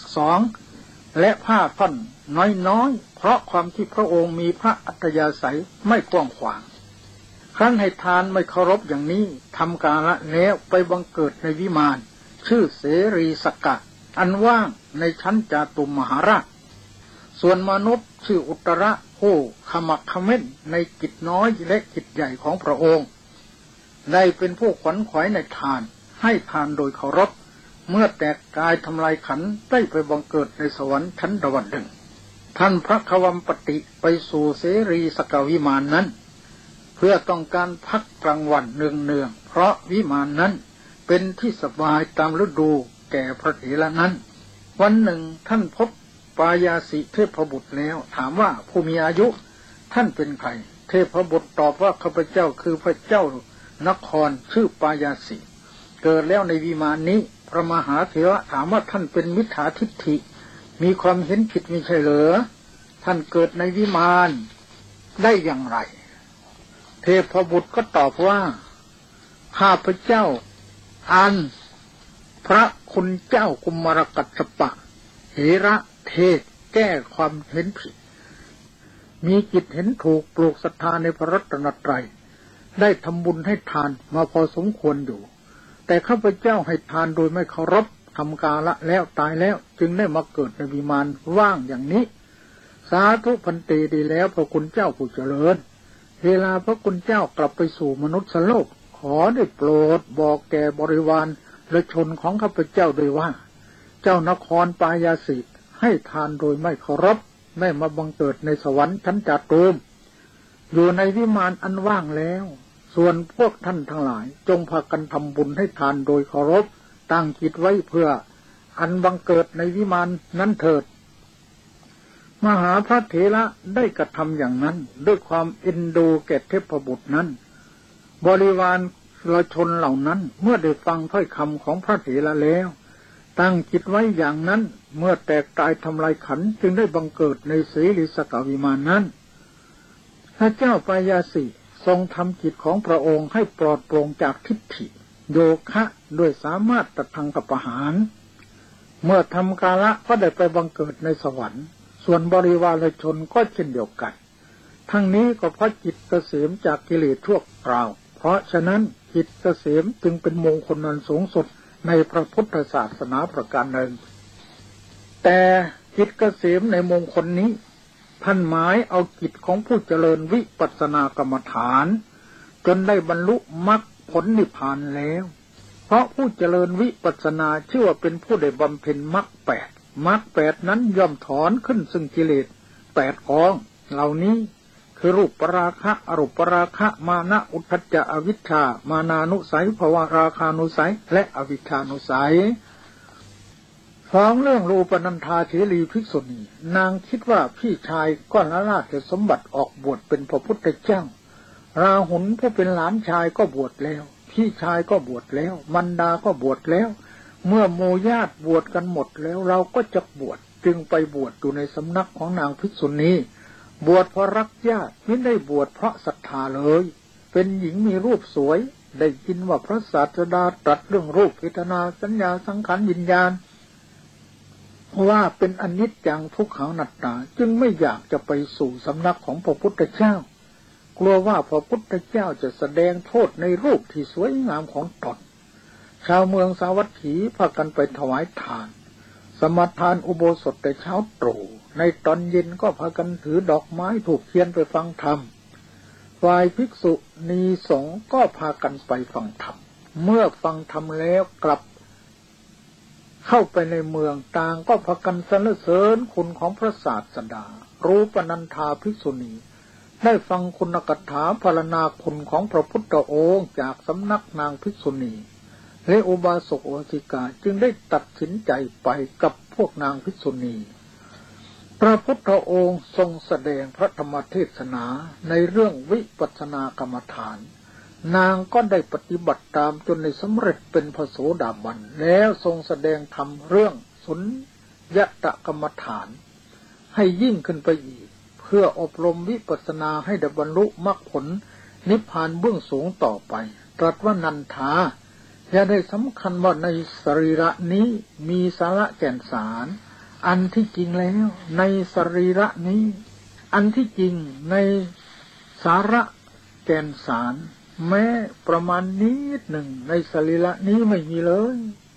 A: 2และผ้าท่อนน้อยๆเพราะความที่พระองค์มีพระอัธยาศัยไม่กว้างขวางครั้นให้ทานไม่เคารพอย่างนี้ทำกาละแล้วไปบังเกิดในวิมานชื่อเสรีสกะอันว่างในชั้นจาตุมมหาราชส่วนมนุษย์ชื่ออุตระผู้ขมักเขม้นในกิจน้อยและกิจใหญ่ของพระองค์ได้เป็นผู้ขวัญขวายในทานให้ทานโดยเคารพเมื่อแตกกายทำลายขันธ์ได้ไปบังเกิดในสวรรค์ชั้นดาวดึงส์ท่านพระขวัมปติไปสู่เสรีสกวิมานนั้นเพื่อต้องการพักกลางวันเนืองๆเพราะวิมานนั้นเป็นที่สบายตามฤดูแก่พระเถระนั้นวันหนึ่งท่านพบปายาสิเทพบุตรแล้วถามว่าผู้มีอายุท่านเป็นใครเทพบุตรตอบว่าข้าพเจ้าคือพระเจ้านครชื่อปายาสิเกิดแล้วในวิมานนี้พระมหาเถระถามว่าท่านเป็นมิจฉาทิฏฐิมีความเห็นผิดไม่ใช่เหรอท่านเกิดในวิมานได้อย่างไรเทพบุตรก็ตอบว่าข้าพเจ้าอันพระคุณเจ้ากุมารกัสสปะเหระเทศแก้ความเห็นผิดมีจิตเห็นถูกปลูกศรัทธาในพระรัตนตรัยได้ทำบุญให้ทานมาพอสมควรอยู่แต่ข้าพเจ้าให้ทานโดยไม่เคารพทำกาละแล้วตายแล้วจึงได้มาเกิดในวิมานว่างอย่างนี้สาธุพันเตดีแล้วพระคุณเจ้าผู้เจริญเวลาพระคุณเจ้ากลับไปสู่มนุษย์โลกขอได้โปรดบอกแก่บริวารและชนของข้าพเจ้าด้วยว่าเจ้านครปายาสิให้ทานโดยไม่เคารพไม่มาบังเกิดในสวรรค์ชั้นจาตุมอยู่ในวิมานอันว่างแล้วส่วนพวกท่านทั้งหลายจงพากันทำบุญให้ทานโดยเคารพตั้งจิตไว้เพื่ออันบังเกิดในวิมานนั้นเถิดมหาพระเถระได้กระทำอย่างนั้นด้วยความเอ็นดูแก่เทพบุตรนั้นบริวารชนเหล่านั้นเมื่อได้ฟังถ้อยคำของพระเถระแล้วตั้งจิตไว้อย่างนั้นเมื่อแตกตายทำลายขันธ์จึงได้บังเกิดในเสรีสกวิมานนั้นพระเจ้าปายาสิทรงทำจิตของพระองค์ให้ปลอดโปร่งจากทิฏฐิโยคะด้วยสามารถตัดทางกับประหารเมื่อทำกาละก็ได้ไปบังเกิดในสวรรค์ส่วนบริวารชนก็เช่นเดียวกันทั้งนี้ก็เพราะจิตเกษมจากกิเลสชั่วคราวเพราะฉะนั้นจิตเกษมจึงเป็นมงคลอันสูงสุดในพระพุทธศาสนาประการหนึ่งแต่จิตเกษมในมงคลนี้ท่านหมายเอาจิตของผู้เจริญวิปัสสนากรรมฐานจนได้บรรลุมรรคผลนิพพานแล้วเพราะผู้เจริญวิปัสสนาชื่อว่าเป็นผู้ได้บำเพ็ญมรรคแปดมรรคแปดนั้นย่อมถอนขึ้นซึ่งกิเลส8กองเหล่านี้คือรูปปราคะอรูปปราคะมานะอุทธัจจะอวิชชามานานุสัยภวราคานุสัยและอวิชชานุสัยฟ้องเรื่องรูปนันทาเถรีภิกษุณีนางคิดว่าพี่ชายก็ละราชสมบัติออกบวชเป็นพระพุทธเจ้าราหุลผู้เป็นหลานชายก็บวชแล้วพี่ชายก็บวชแล้วมันดาก็บวชแล้วเมื่อโมญาติบวชกันหมดแล้วเราก็จะบวชจึงไปบวชอยู่ในสำนักของนางภิกษุณีบวชเพราะรักญาติไม่ได้บวชเพราะศรัทธาเลยเป็นหญิงมีรูปสวยได้ยินว่าพระศาสดาตรัสเรื่องรูปเวทนาสัญญาสังขารวิญญาณว่าเป็นอนิจจังทุกขังอนัตตาจึงไม่อยากจะไปสู่สำนักของพระพุทธเจ้ากลัวว่าพระพุทธเจ้าจะแสดงโทษในรูปที่สวยงามของตนชาวเมืองสาวัตถีพากันไปถวายทานสมทานอุโบสถแต่เช้าตรู่ในตอนเย็นก็พากันถือดอกไม้ถูกเทียนไปฟังธรรมฝ่ายภิกษุณีสงฆ์ก็พากันไปฟังธรรมเมื่อฟังธรรมแล้วกลับเข้าไปในเมืองต่างก็พากันสรรเสริญคุณของพระศาสดารูปนันทาภิกษุณีได้ฟังคุณกถาพรรณนาคุณของพระพุทธองค์จากสำนักนางภิกษุณีและอุบาสกอุบาสิกาจึงได้ตัดสินใจไปกับพวกนางภิกษุณีพระพุทธองค์ทรงแสดงพระธรรมเทศนาในเรื่องวิปัสสนากรรมฐานนางก็ได้ปฏิบัติตามจนได้สำเร็จเป็นพระโสดาบันแล้วทรงแสดงธรรมเรื่องสุญญตกรรมฐานให้ยิ่งขึ้นไปอีกเพื่ออบรมวิปัสสนาให้ได้บรรลุมรรคผลนิพพานเบื้องสูงต่อไปตรัสว่านันทาอย่าได้สำคัญว่าในสรีระนี้มีสาระแก่นสารอันที่จริงแล้วในสรีระนี้อันที่จริงในสาระแก่นสารแม้ประมาณนิดหนึ่งในสรีระนี้ไม่มีเลย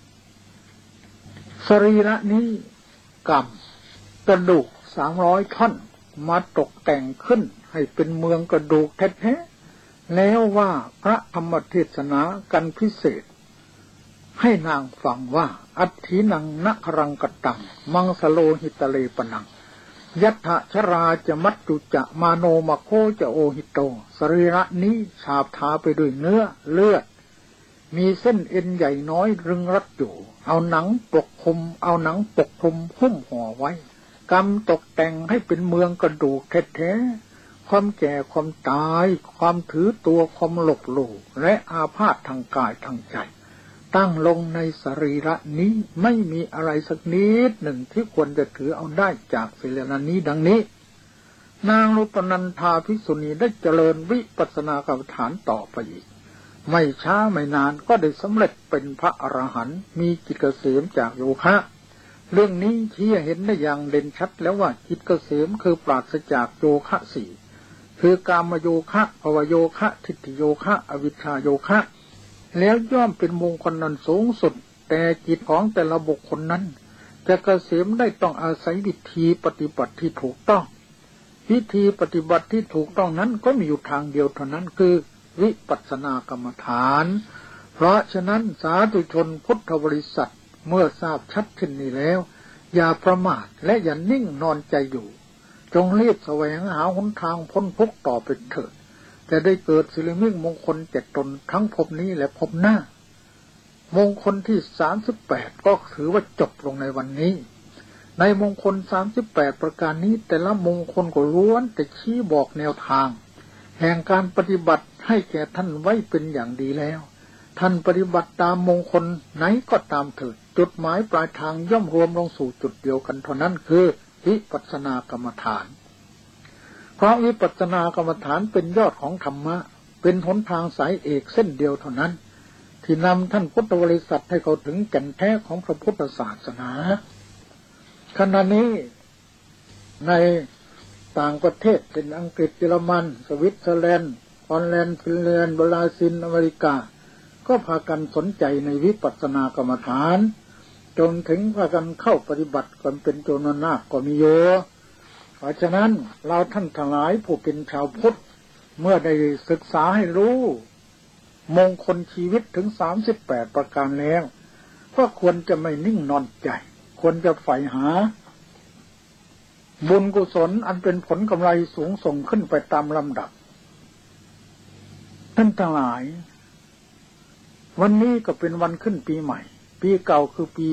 A: สรีระนี้กระดูก300 ท่อนมาตกแต่งขึ้นให้เป็นเมืองกระดูกแท้ๆแล้วว่าพระธรรมเทศนากันพิเศษให้นางฟังว่าอัตถินังนะครังกตังมังสโลหิตเลปนังยัตถะชราจะมัจจุจะมาโนมะโคจะโอหิตโตสรีระนี้ฉาบทาไปด้วยเนื้อเลือดมีเส้นเอ็นใหญ่น้อยรึงรัดอยู่เอาหนังปกคลุมหุ้มห่อไว้กำตกแต่งให้เป็นเมืองกระดูกแท้ๆความแก่ความตายความถือตัวความหลบหลู่และอาพาธทางกายทางใจตั้งลงในสรีระนี้ไม่มีอะไรสักนิดหนึ่งที่ควรจะถือเอาได้จากสรีระนี้ดังนี้นางรูปนันทาภิกษุณีได้เจริญวิปัสสนากรรมฐานต่อไปอีกไม่ช้าไม่นานก็ได้สำเร็จเป็นพระอรหันต์มีจิตเกษมจากโยคะเรื่องนี้ชี้เห็นได้อย่างเด่นชัดแล้วว่าจิตเกษมคือปราศจากโยคะ4คือกามโยคะภวโยคะทิฏฐิโยคะอวิชชาโยคะแล้วย่อมเป็นมงคลนั้นสูงสุดแต่จิตของแต่ละบุคคลนั้นจะเกษมได้ต้องอาศัยวิธีปฏิบัติที่ถูกต้องวิธีปฏิบัติที่ถูกต้องนั้นก็มีอยู่ทางเดียวเท่านั้นคือวิปัสสนากรรมฐานเพราะฉะนั้นสาธุชนพุทธบริษัทเมื่อทราบชัดเช่นนี้แล้วอย่าประมาทและอย่านิ่งนอนใจอยู่จงรีบแสวงหาหนทางพ้นทุกข์ต่อไปเถิดจะได้เกิดสิริมงคลแก่ตนทั้งภพนี้และภพหน้ามงคลที่38ก็ถือว่าจบลงในวันนี้ในมงคล38ประการนี้แต่ละมงคลก็ล้วนแต่ชี้บอกแนวทางแห่งการปฏิบัติให้แก่ท่านไว้เป็นอย่างดีแล้วท่านปฏิบัติตามมงคลไหนก็ตามเถิดจุดหมายปลายทางย่อมรวมลงสู่จุดเดียวกันเท่านั้นคือวิปัสสนากรรมฐานเพราะวิปัสสนากรรมฐานเป็นยอดของธรรมะเป็นหนทางสายเอกเส้นเดียวเท่านั้นที่นำท่านพุทธบริษัทให้เขาถึงแก่นแท้ของพระพุทธศาสนาขณะนี้ในต่างประเทศเป็นอังกฤษเยอรมันสวิตเซอร์แลนด์ฮอลแลนด์ฟินแลนด์บราซิลอเมริกาก็พากันสนใจในวิปัสสนากรรมฐานจนถึงพากันเข้าปฏิบัติกันเป็นจำนวนมากก็มีเยอะเพราะฉะนั้นเราท่านทั้งหลายผู้เป็นชาวพุทธเมื่อได้ศึกษาให้รู้มงคลชีวิตถึง38ประการแล้วก็ควรจะไม่นิ่งนอนใจควรจะใฝ่หาบุญกุศลอันเป็นผลกำไรสูงส่งขึ้นไปตามลำดับท่านทั้งหลายวันนี้ก็เป็นวันขึ้นปีใหม่ปีเก่าคือปี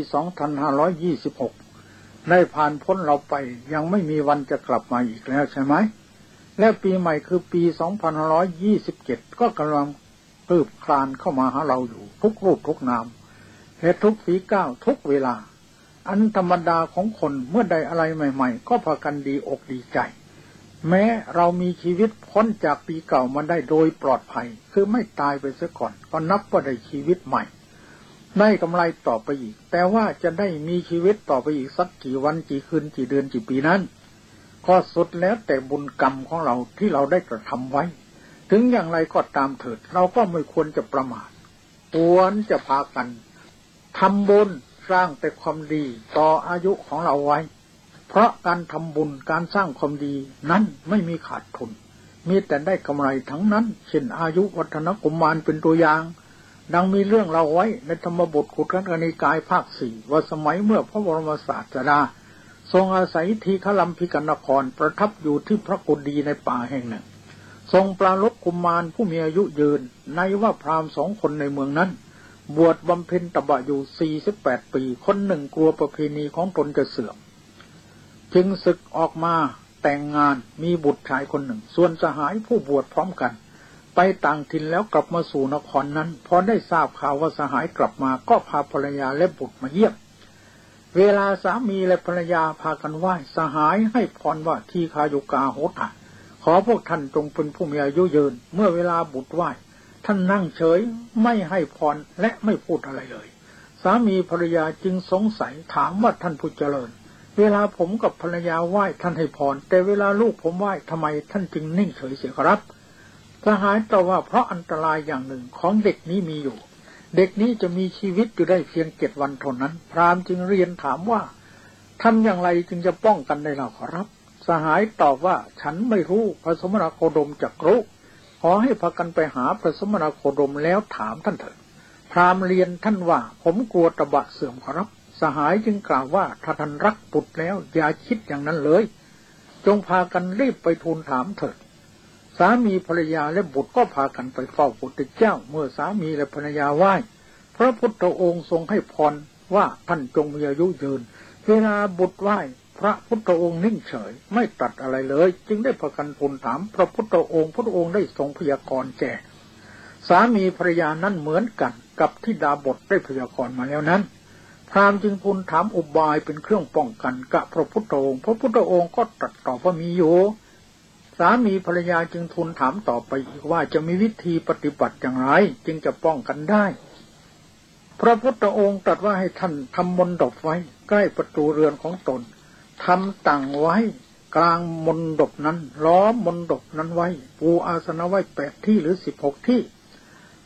A: 2526ได้ผ่านพ้นเราไปยังไม่มีวันจะกลับมาอีกแล้วใช่ไหมและปีใหม่คือปี2527ก็กำลังคืบคลานเข้ามาหาเราอยู่ทุกรูปทุกนามและทุกฝีก้าวทุกเวลาอันธรรมดาของคนเมื่อใดอะไรใหม่ๆก็พากันดีอกดีใจแม้เรามีชีวิตพ้นจากปีเก่ามาได้โดยปลอดภัยคือไม่ตายไปเสียก่อนก็นับว่าได้ชีวิตใหม่ได้กำไรต่อไปอีกแต่ว่าจะได้มีชีวิตต่อไปอีกสักกี่วันกี่คืนกี่เดือนกี่ปีนั้นก็สุดแล้วแต่บุญกรรมของเราที่เราได้กระทำไว้ถึงอย่างไรก็ตามเถิดเราก็ไม่ควรจะประมาทควรจะพากันทำบุญสร้างแต่ความดีต่ออายุของเราไว้เพราะการทำบุญการสร้างความดีนั้นไม่มีขาดทุนมีแต่ได้กำไรทั้งนั้นเช่นอายุวัฒนกุมารเป็นตัวอย่างดังมีเรื่องเราไว้ในธรรมบทขุทกนิกายภาค 4ว่าสมัยเมื่อพระบรมศาสดาทรงอาศัยทีฆลัมพิกนครประทับอยู่ที่พระกุฏีในป่าแห่งหนึ่งทรงปรารภกุมารผู้มีอายุยืนในว่าพราหมณ์2 คนในเมืองนั้นบวชบำเพ็ญตบะอยู่48 ปีคนหนึ่งกลัวประเพณีของตนจะเสื่อมจึงศึกออกมาแต่งงานมีบุตรชายคนหนึ่งส่วนสหายผู้บวชพร้อมกันไปต่างถิ่นแล้วกลับมาสู่นครนั้นพอได้ทราบข่าวว่าสหายกลับมาก็พาภรรยาและบุตรมาเยี่ยมเวลาสามีและภรรยาพากันไหว้สหายให้พรว่าทีฆายุกาโหตะขอพวกท่านจงเป็นผู้มีอายุยืนเมื่อเวลาบุตรไหว้ท่านนั่งเฉยไม่ให้พรและไม่พูดอะไรเลยสามีภรรยาจึงสงสัยถามว่าท่านผู้เจริญเวลาผมกับภรรยาไหว้ท่านให้พรแต่เวลาลูกผมไหว้ทำไมท่านจึงนิ่งเฉยเสียครับสหายตอบว่าเพราะอันตรายอย่างหนึ่งของเด็กนี้มีอยู่เด็กนี้จะมีชีวิตอยู่ได้เพียง7 วันเท่านั้นพราหมณ์จึงเรียนถามว่าทำอย่างไรจึงจะป้องกันได้ล่ะครับสหายตอบว่าฉันไม่รู้พระสมณโคดมจักรู้ขอให้พากันไปหาพระสมณโคดมแล้วถามท่านเถิดพราหมณ์เรียนท่านว่าผมกลัวตบะเสื่อมครับสหายจึงกล่าวว่าถ้าท่านรักบุตรแล้วอย่าคิดอย่างนั้นเลยจงพากันรีบไปทูลถามเถิดสามีภรรยาและบุตรก็พากันไปเฝ้าพระพุทธเจ้าเมื่อสามีและภรรยาไหว้พระพุทธองค์ทรงให้พรว่าท่านจงมีอายุยืนเวลาบุตรไหว้พระพุทธองค์นิ่งเฉยไม่ตรัสอะไรเลยจึงได้พากันทูลถามพระพุทธองค์พระองค์ได้ทรงพยากรณ์แก่สามีภรรยานั้นเหมือนกันกับที่ดาบทได้พยากรณ์มาแล้วนั้นพราหมณ์จึงทูลถามอุบายเป็นเครื่องป้องกันกับพระพุทธองค์พระพุทธองค์ก็ตรัสตอบว่ามีอยู่สามีภรรยาจึงทูลถามต่อไปอีกว่าจะมีวิธีปฏิบัติอย่างไรจึงจะป้องกันได้พระพุทธองค์ตรัสว่าให้ท่านทำมณฑปไว้ใกล้ประตูเรือนของตนทำตั้งไว้กลางมณฑปนั้นล้อมมณฑปนั้นไว้ปูอาสนะไว้8 ที่หรือ16 ที่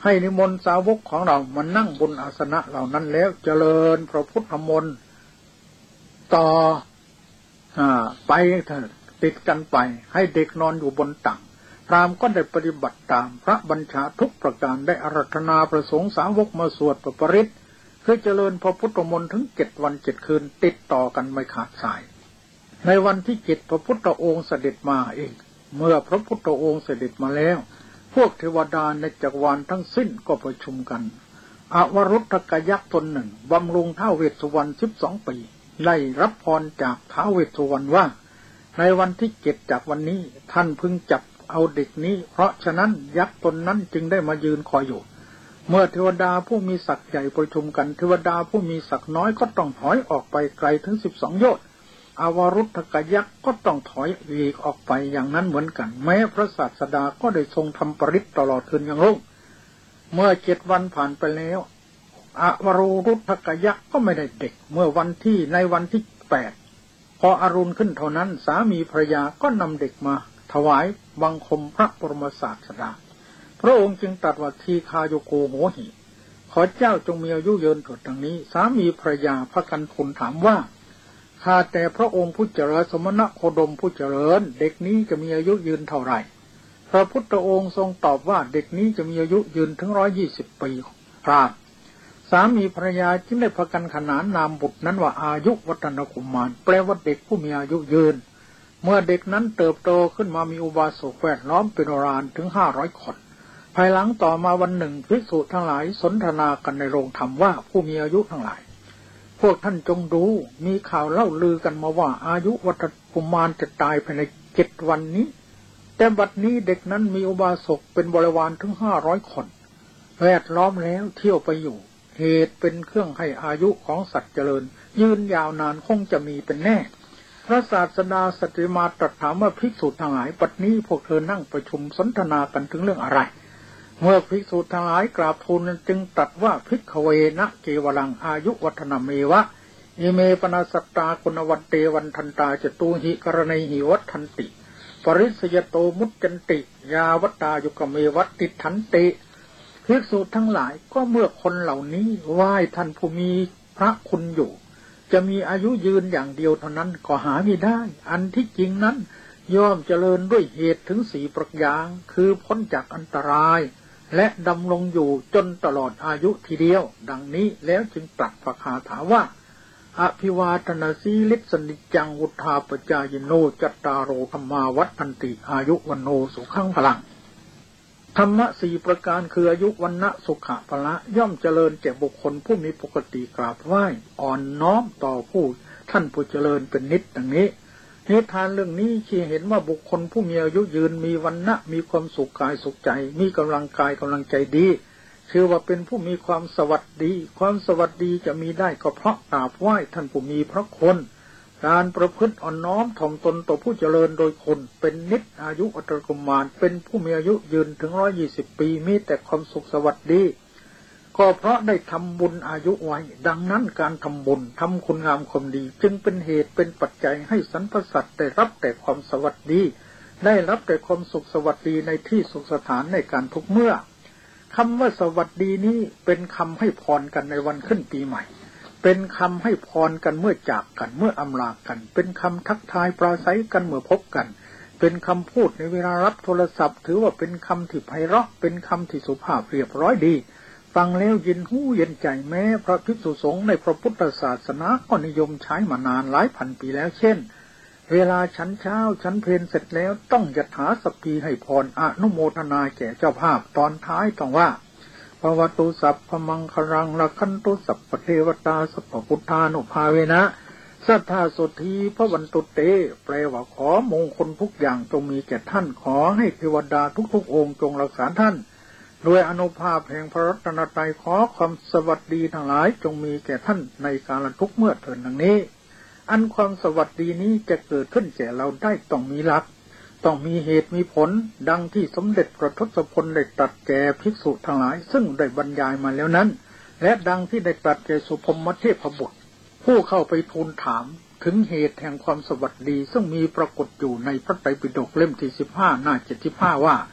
A: ให้นิมนต์สาวกของเรามานั่งบนอาสนะเหล่านั้นแล้วเจริญพระพุทธมนต์ต่อไปเถิดติดกันไปให้เด็กนอนอยู่บนตักพราหมณ์ก็ได้ปฏิบัติตามพระบัญชาทุกประการได้อาราธนาประสงค์สาวกมาสวดปริตคือเจริญพระพุทธมนต์ถึง7 วัน7 คืนติดต่อกันไม่ขาดสายในวันที่7พระพุทธองค์เสด็จมาเองเมื่อพระพุทธองค์เสด็จมาแล้วพวกเทวดาในจักรวาลทั้งสิ้นก็ประชุมกันอวรุทธกยักษ์ตนหนึ่งบำรุงท้าวเวสสุวรรณ12 ปีได้รับพรจากท้าวเวสสุวรรณว่าในวันที่7จากวันนี้ท่านพึงจับเอาเด็กนี้เพราะฉะนั้นยักษ์ตนนั้นจึงได้มายืนคอยอยู่เมื่อเทวดาผู้มีศักย์ใหญ่ประชุมกันเทวดาผู้มีศักย์น้อยก็ต้องถอยออกไปไกลถึง12 โยชน์อวรุทธกยักษ์ก็ต้องถอยหลีกออกไปอย่างนั้นเหมือนกันแม้พระศาสดาก็ได้ทรงทำปริตตลอดคืนอย่างรุ่งเมื่อ7 วันผ่านไปแล้วอวรุทธกยักษ์ก็ไม่ได้เด็กเมื่อในวันที่8พออรุณขึ้นเท่านั้นสามีภรรยาก็นำเด็กมาถวายบังคมพระบรมศาสดาพระองค์จึงตรัสว่าทีคาโยโกโหหิขอเจ้าจงมีอายุยืนเถิดดังนี้สามีภรรยาพากันทูลถามว่าข้าแต่พระองค์ผู้เจริญสมณโคดมผู้เจริญเด็กนี้จะมีอายุยืนเท่าไหร่พระพุทธองค์ทรงตอบว่าเด็กนี้จะมีอายุยืนถึง120 ปีพราหมณ์สามีภรรยาจึงได้พากันขนานนามบุตรนั้นว่าอายุวัฒนกุมารแปลว่าเด็กผู้มีอายุยืนเมื่อเด็กนั้นเติบโตขึ้นมามีอุบาสกแวดล้อมเป็นโอรานถึง500 คนภายหลังต่อมาวันหนึ่งภิกษุทั้งหลายสนทนากันในโรงธรรมว่าผู้มีอายุทั้งหลายพวกท่านจงดูมีข่าวเล่าลือกันมาว่าอายุวัฒนกุมารจะตายภายใน7 วันนี้แต่บัดนี้เด็กนั้นมีอุบาสกเป็นบริวารถึง500 คนแวดล้อมแล้วเที่ยวไปอยู่เหตุเป็นเครื่องให้อายุของสัตว์เจริญยืนยาวนานคงจะมีเป็นแน่พระศาสดาสติมาตรัสถามว่าภิกษุทั้งหลายบัดนี้พวกเธอนั่งประชุมสนทนากันถึงเรื่องอะไรเมื่อภิกษุทั้งหลายกราบทูลจึงตรัสว่าภิกขเวนะเกวลังอายุวัฒนเมวะอิเมปนาสตตาคุณวัตเตวันทันตาจตูหิกรณีหิวัฏันติปริสยโตมุจจันติยาวัตตายุกเมวัตติทันติภิกษุทั้งหลายก็เมื่อคนเหล่านี้ไหว้ท่านผู้มีพระคุณอยู่จะมีอายุยืนอย่างเดียวเท่านั้นก็หาไม่ได้อันที่จริงนั้นย่อมเจริญด้วยเหตุถึง4 ประการคือพ้นจากอันตรายและดำรงอยู่จนตลอดอายุทีเดียวดังนี้แล้วจึงตรัสพระคาถาว่าอภิวาทนาสีลิสนิจังวุธาปจายโนจัตตารโอธรรมาวัฏฏันติอายุวันโนสุขังพลังธรรมะ4 ประการคืออายุวันนะสุขะพละย่อมเจริญแก่บุคคลผู้มีปกติกราบไหว้อ่อนน้อมต่อผู้ท่านผู้เจริญเป็นนิจดังนี้นิทานเรื่องนี้ชี้เห็นว่าบุคคลผู้มีอายุยืนมีวันนะมีความสุขกายสุขใจมีกำลังกายกำลังใจดีชื่อว่าเป็นผู้มีความสวัสดีความสวัสดีจะมีได้ก็เพราะกราบไหว้ท่านผู้มีพระคุณการประพฤติอ่อนน้อมถ่อมตนต่อผู้เจริญโดยคนเป็นนิจอายุวัฒนกุมารเป็นผู้มีอายุยืนถึง120 ปีมีแต่ความสุขสวัสดีก็เพราะได้ทำบุญอายุไว้ดังนั้นการทำบุญทำคุณงามความดีจึงเป็นเหตุเป็นปัจจัยให้สรรพสัตว์ได้รับแต่ความสวัสดีได้รับแต่ความสุขสวัสดีในที่สุขสถานในการทุกเมื่อคำว่าสวัสดีนี้เป็นคำให้พรกันในวันขึ้นปีใหม่เป็นคำให้พรกันเมื่อจากกันเมื่ออำลากันเป็นคำทักทายปราศัยกันเมื่อพบกันเป็นคำพูดในเวลารับโทรศัพท์ถือว่าเป็นคำที่ไพเราะเป็นคำที่สุภาพเรียบร้อยดีฟังแล้วเย็นหูเย็นใจแม้พระภิกษุสงฆ์ในพระพุทธศาสนาก็นิยมใช้มานานหลายพันปีแล้วเช่นเวลาฉันเช้าฉันเพลเสร็จแล้วต้องยถาสัพพีให้พรอนุโมทนาแก่เจ้าภาพตอนท้ายต้องว่าภวตุสัพพมังคลังละคันตุสัพพเทวตาสัพพพุทธานุภาเวนะสัทธาสุธีพระวันตุเตแปลว่าขอมงคลทุกอย่างจงมีแก่ท่านขอให้เทวดาทุกๆองค์จงรักษาท่านโดยอนุภาพแห่งพระรัตนตรัยขอความสวัสดีทั้งหลายจงมีแก่ท่านในกาลทุกเมื่อเถิดดังนี้อันความสวัสดีนี้จะเกิดขึ้นแก่เราได้ต้องมีหลักต้องมีเหตุมีผลดังที่สมเด็จพระทศพลได้ตรัสแก่ภิกษุทั้งหลายซึ่งได้บรรยายมาแล้วนั้นและดังที่ได้ตรัสแก่สุพรหมเทพบุตรผู้เข้าไปทูลถามถึงเหตุแห่งความสวัสดีซึ่งมีปรากฏอยู่ในพระไตรปิฎกเล่มที่15หน้า75ว่า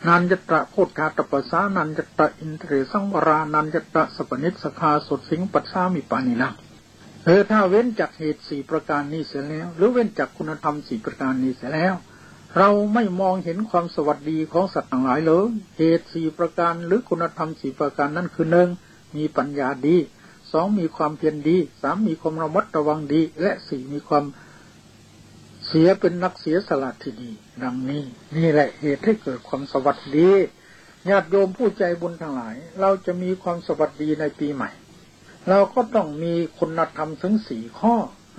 A: นันจตระโพธาตปัสสานันจตระอินทรีสังวรานันจตระสัพพนิสคาสดสิงปัสสามิปานินะถ้าเว้นจากเหตุ4ประการนี้เสียแล้วหรือเว้นจากคุณธรรม4ประการนี้เสียแล้วเราไม่มองเห็นความสวัสดีของสัตว์ทั้งหลายเลยเหตุ4ประการหรือคุณธรรม4ประการนั้นคือ 1. มีปัญญาดี 2. มีความเพียรดี 3. มีความระมัดระวังดีและ 4. มีความเสียเป็นนักเสียสละที่ดีดังนี้นี่แหละเหตุให้เกิดความสวัสดีญาติโยมผู้ใจบุญทั้งหลายเราจะมีความสวัสดีในปีใหม่เราก็ต้องมีคุณธรรมถึง4ข้อ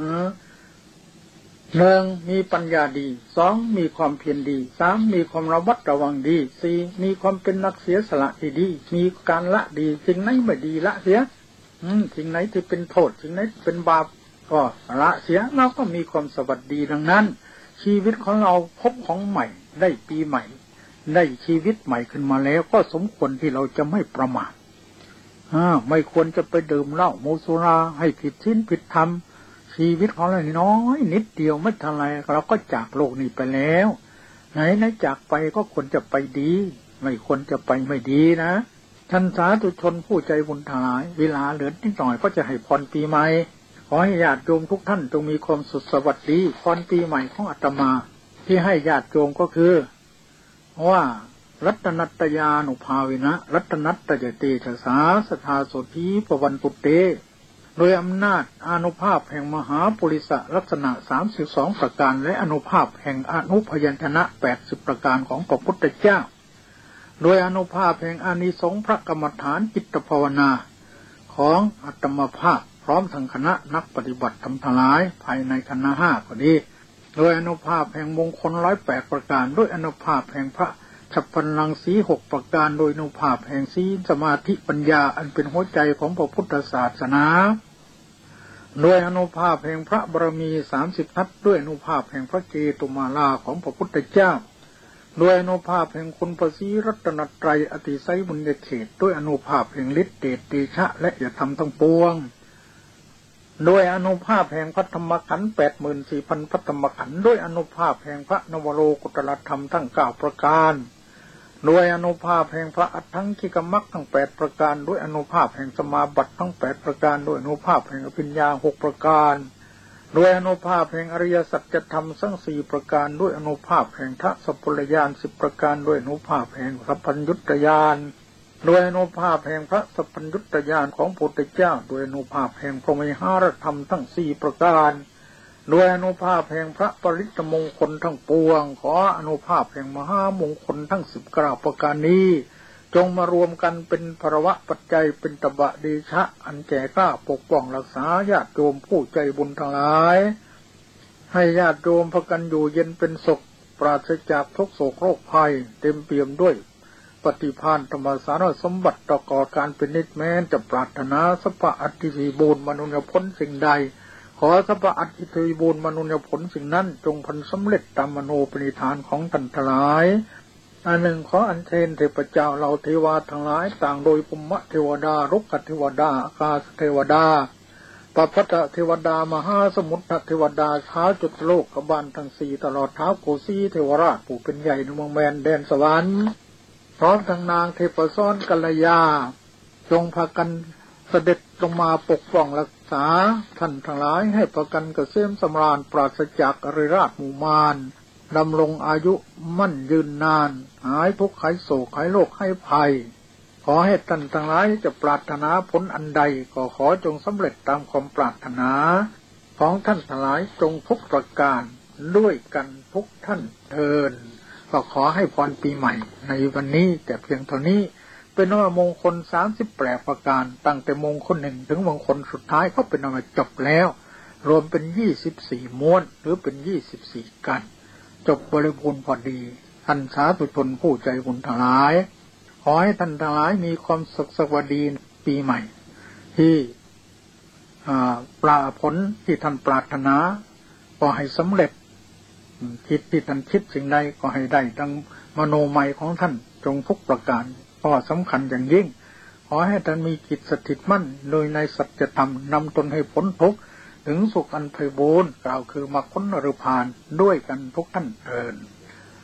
A: 1. มีปัญญาดี 2. มีความเพียรดี 3. มีความระมัดระวังดี 4. มีความเป็นนักเสียสละที่ดีมีการละดีสิ่งไหนไม่ดีละเสียสิ่งไหนที่เป็นโทษสิ่งไหนเป็นบาปก็ละเสียเราก็มีความสวัสดีดังนั้นชีวิตของเราพบของใหม่ได้ปีใหม่ได้ชีวิตใหม่ขึ้นมาแล้วก็สมควรที่เราจะไม่ประมาทไม่ควรจะไปดื่มเหล้าเมาสุราให้ผิดศีลผิดธรรมชีวิตของเราน้อยนิดเดียวไม่ทันไรเราก็จากโลกนี้ไปแล้วไหนจากไปก็ควรจะไปดีไม่ควรจะไปไม่ดีนะท่านสาธุชนผู้ใจบุญทั้งหลายเวลาเหลือนิดหน่อยก็จะให้พรปีใหม่ขอให้ญาติโยมทุกท่านจงมีความสุขสวัสดีพรปีใหม่ของอาตมาที่ให้ญาติโยมก็คือว่ารัตนัตยานุภาวินะรัตนัตตยเตชะสาสทาโสธีปวันตุเตโดยอำนาจอานุภาพแห่งมหาปุริสลักษณะ32ประการและอานุภาพแห่งอนุพยัญชนะ80ประการของพระพุทธเจ้าโดยอานุภาพแห่งอานิสงส์พระกรรมฐานจิตภาวนาของอาตมภาพพร้อมทั้งคณะนักปฏิบัติธรรมทั้งหลายภายในคณะ5ก็ดีโดยอานุภาพแห่งมงคล108ประการด้วยอานุภาพแห่งพระฉัพพลังสี6ประการโดยอานุภาพแห่งศีลสมาธิปัญญาอันเป็นหัวใจของพระพุทธศาสนาโดยอานุภาพแห่งพระบารมี30ทัศด้วยอานุภาพแห่งพระเจตุมาลาของพระพุทธเจ้าโดยอานุภาพแห่งคุณพระศรีรัตนตรัยอติไสยบุญญาเขตด้วยอานุภาพแห่งฤทธิเดชเดชะและยธรรมทั้งปวงโดยอานุภาพแห่งพระธรรมขันธ์ 84,000 พระธรรมขันธ์ด้วยอานุภาพแห่งพระนวโรกุตตรธรรมทั้ง9ประการโดยอานุภาพแห่งพระอัฏฐังคิกมรรคทั้ง8ประการด้วยอานุภาพแห่งสมาบัติทั้ง8ประการด้วยอานุภาพแห่งอภิญญา6ประการโดยอานุภาพแห่งอริยสัจธรรมทั้ง4ประการด้วยอานุภาพแห่งทัศพลญาณ10ประการด้วยอานุภาพแห่งสัพพัญญุตญาณโดยอานุภาพแห่งพระสัพพัญญุตญาณของพระพุทธเจ้าโดยอานุภาพแห่งพรหมวิหารธรรมทั้ง4ประการโดยอานุภาพแห่งพระปริตตมงคลทั้งปวงขออานุภาพแห่งมหามงคลทั้ง19ประการนี้จงมารวมกันเป็นภรวะปัจจัยเป็นตบะเดชะอันแก่กล้าปกป้องรักษาญาติโยมผู้ใจบุญทั้งหลายให้ญาติโยมพากันอยู่เย็นเป็นสุขปราศจากทุกโศกโรคภัยเต็มเปี่ยมด้วยปฏิภาณธรรมสารสมบัติต่อการเป็นนิจแม้จะปรารถนาสัพพะอัตติวิบูลย์มนุญญผลสิ่งใดขอสัพพะอัตติวิบูลย์มนุญญผลสิ่งนั้นจงพันสำเร็จตามมโนปณิธานของท่านทั้งหลายอันหนึ่งขออัญเชิญเทพเจ้าเหล่าเทวาทั้งหลายต่างโดยภูมิเทวดารุกขเทวดาอากาศเทวดาปภัตเทวดามหาสมุทรเทวดาท้าวจุตโลกบาลทั้ง4ตลอดท้าวโกสีเทวราชผู้เป็นใหญ่ในเมืองแมนแดนสวรรค์พร้อมทั้งนางเทพซ้อนกัลยาจงพากันเสด็จลงมาปกป้องรักษาท่านทั้งหลายให้พากันเกษมสำราญปราศจากอริราชหมู่มารดำรงอายุมั่นยืนนานหายทุกข์หายโศกหายโรคหายภัยขอให้ท่านทั้งหลายจะปรารถนาผลอันใดก็ขอจงสำเร็จตามความปรารถนาของท่านทั้งหลายจงทุกประการด้วยกันทุกท่านเทินก็ขอให้พรปีใหม่ในวันนี้แต่เพียงเท่านี้เป็นว่ามงคล38ประการตั้งแต่มงคล1ถึงมงคลสุดท้ายก็เป็นว่าจบแล้วรวมเป็น24ม้วนหรือเป็น24กันจบบริบูรณ์พอดีท่านสาธุชนผู้ใจบุญทั้งหลายขอให้ท่านทั้งหลายมีความสุขสวัสดีปีใหม่ที่ปราผลที่ท่านปรารถนาก็ให้สำเร็จคิดที่ท่านคิดสิ่งใดก็ให้ได้ดังมโนมัยของท่านจงทุกประการข้อสำคัญอย่างยิ่งขอให้ท่านมีจิตสถิตมั่นโดยในสัจธรรมนำตนให้พ้นทุกข์ถึงสุขอันไพบูลย์กล่าวคือมรรคผลนิพพานด้วยกันทุกท่านเถิด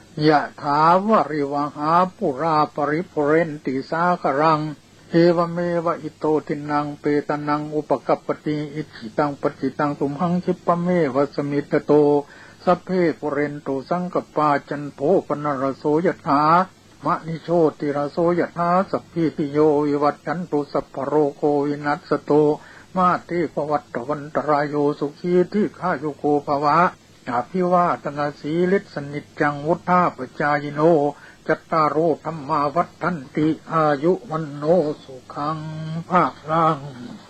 A: ยะถาวะริวหาปุราปริปุเรนติสาครังเอวเมวะอิโตทินังเปตนังอุปกัปปติอิจิตังปจิตังตุมหังคิปะเมวะสมิตโตสัพเพปุเรนโตสังกปาจันโทปนรโสยถามะนิโชติรโสยถาสัพพิติโยวิวัตชันตุสัพพโรโควินัสโตมาเตภวัตวันตรายโยสุขีที่ข้าโยโกภวะอภิวาทนาสีลิสนิจจังวุฒาปจายโนจัตตารโอธรรมาวัฏฏันติอายุวันโนสุขังภาลัง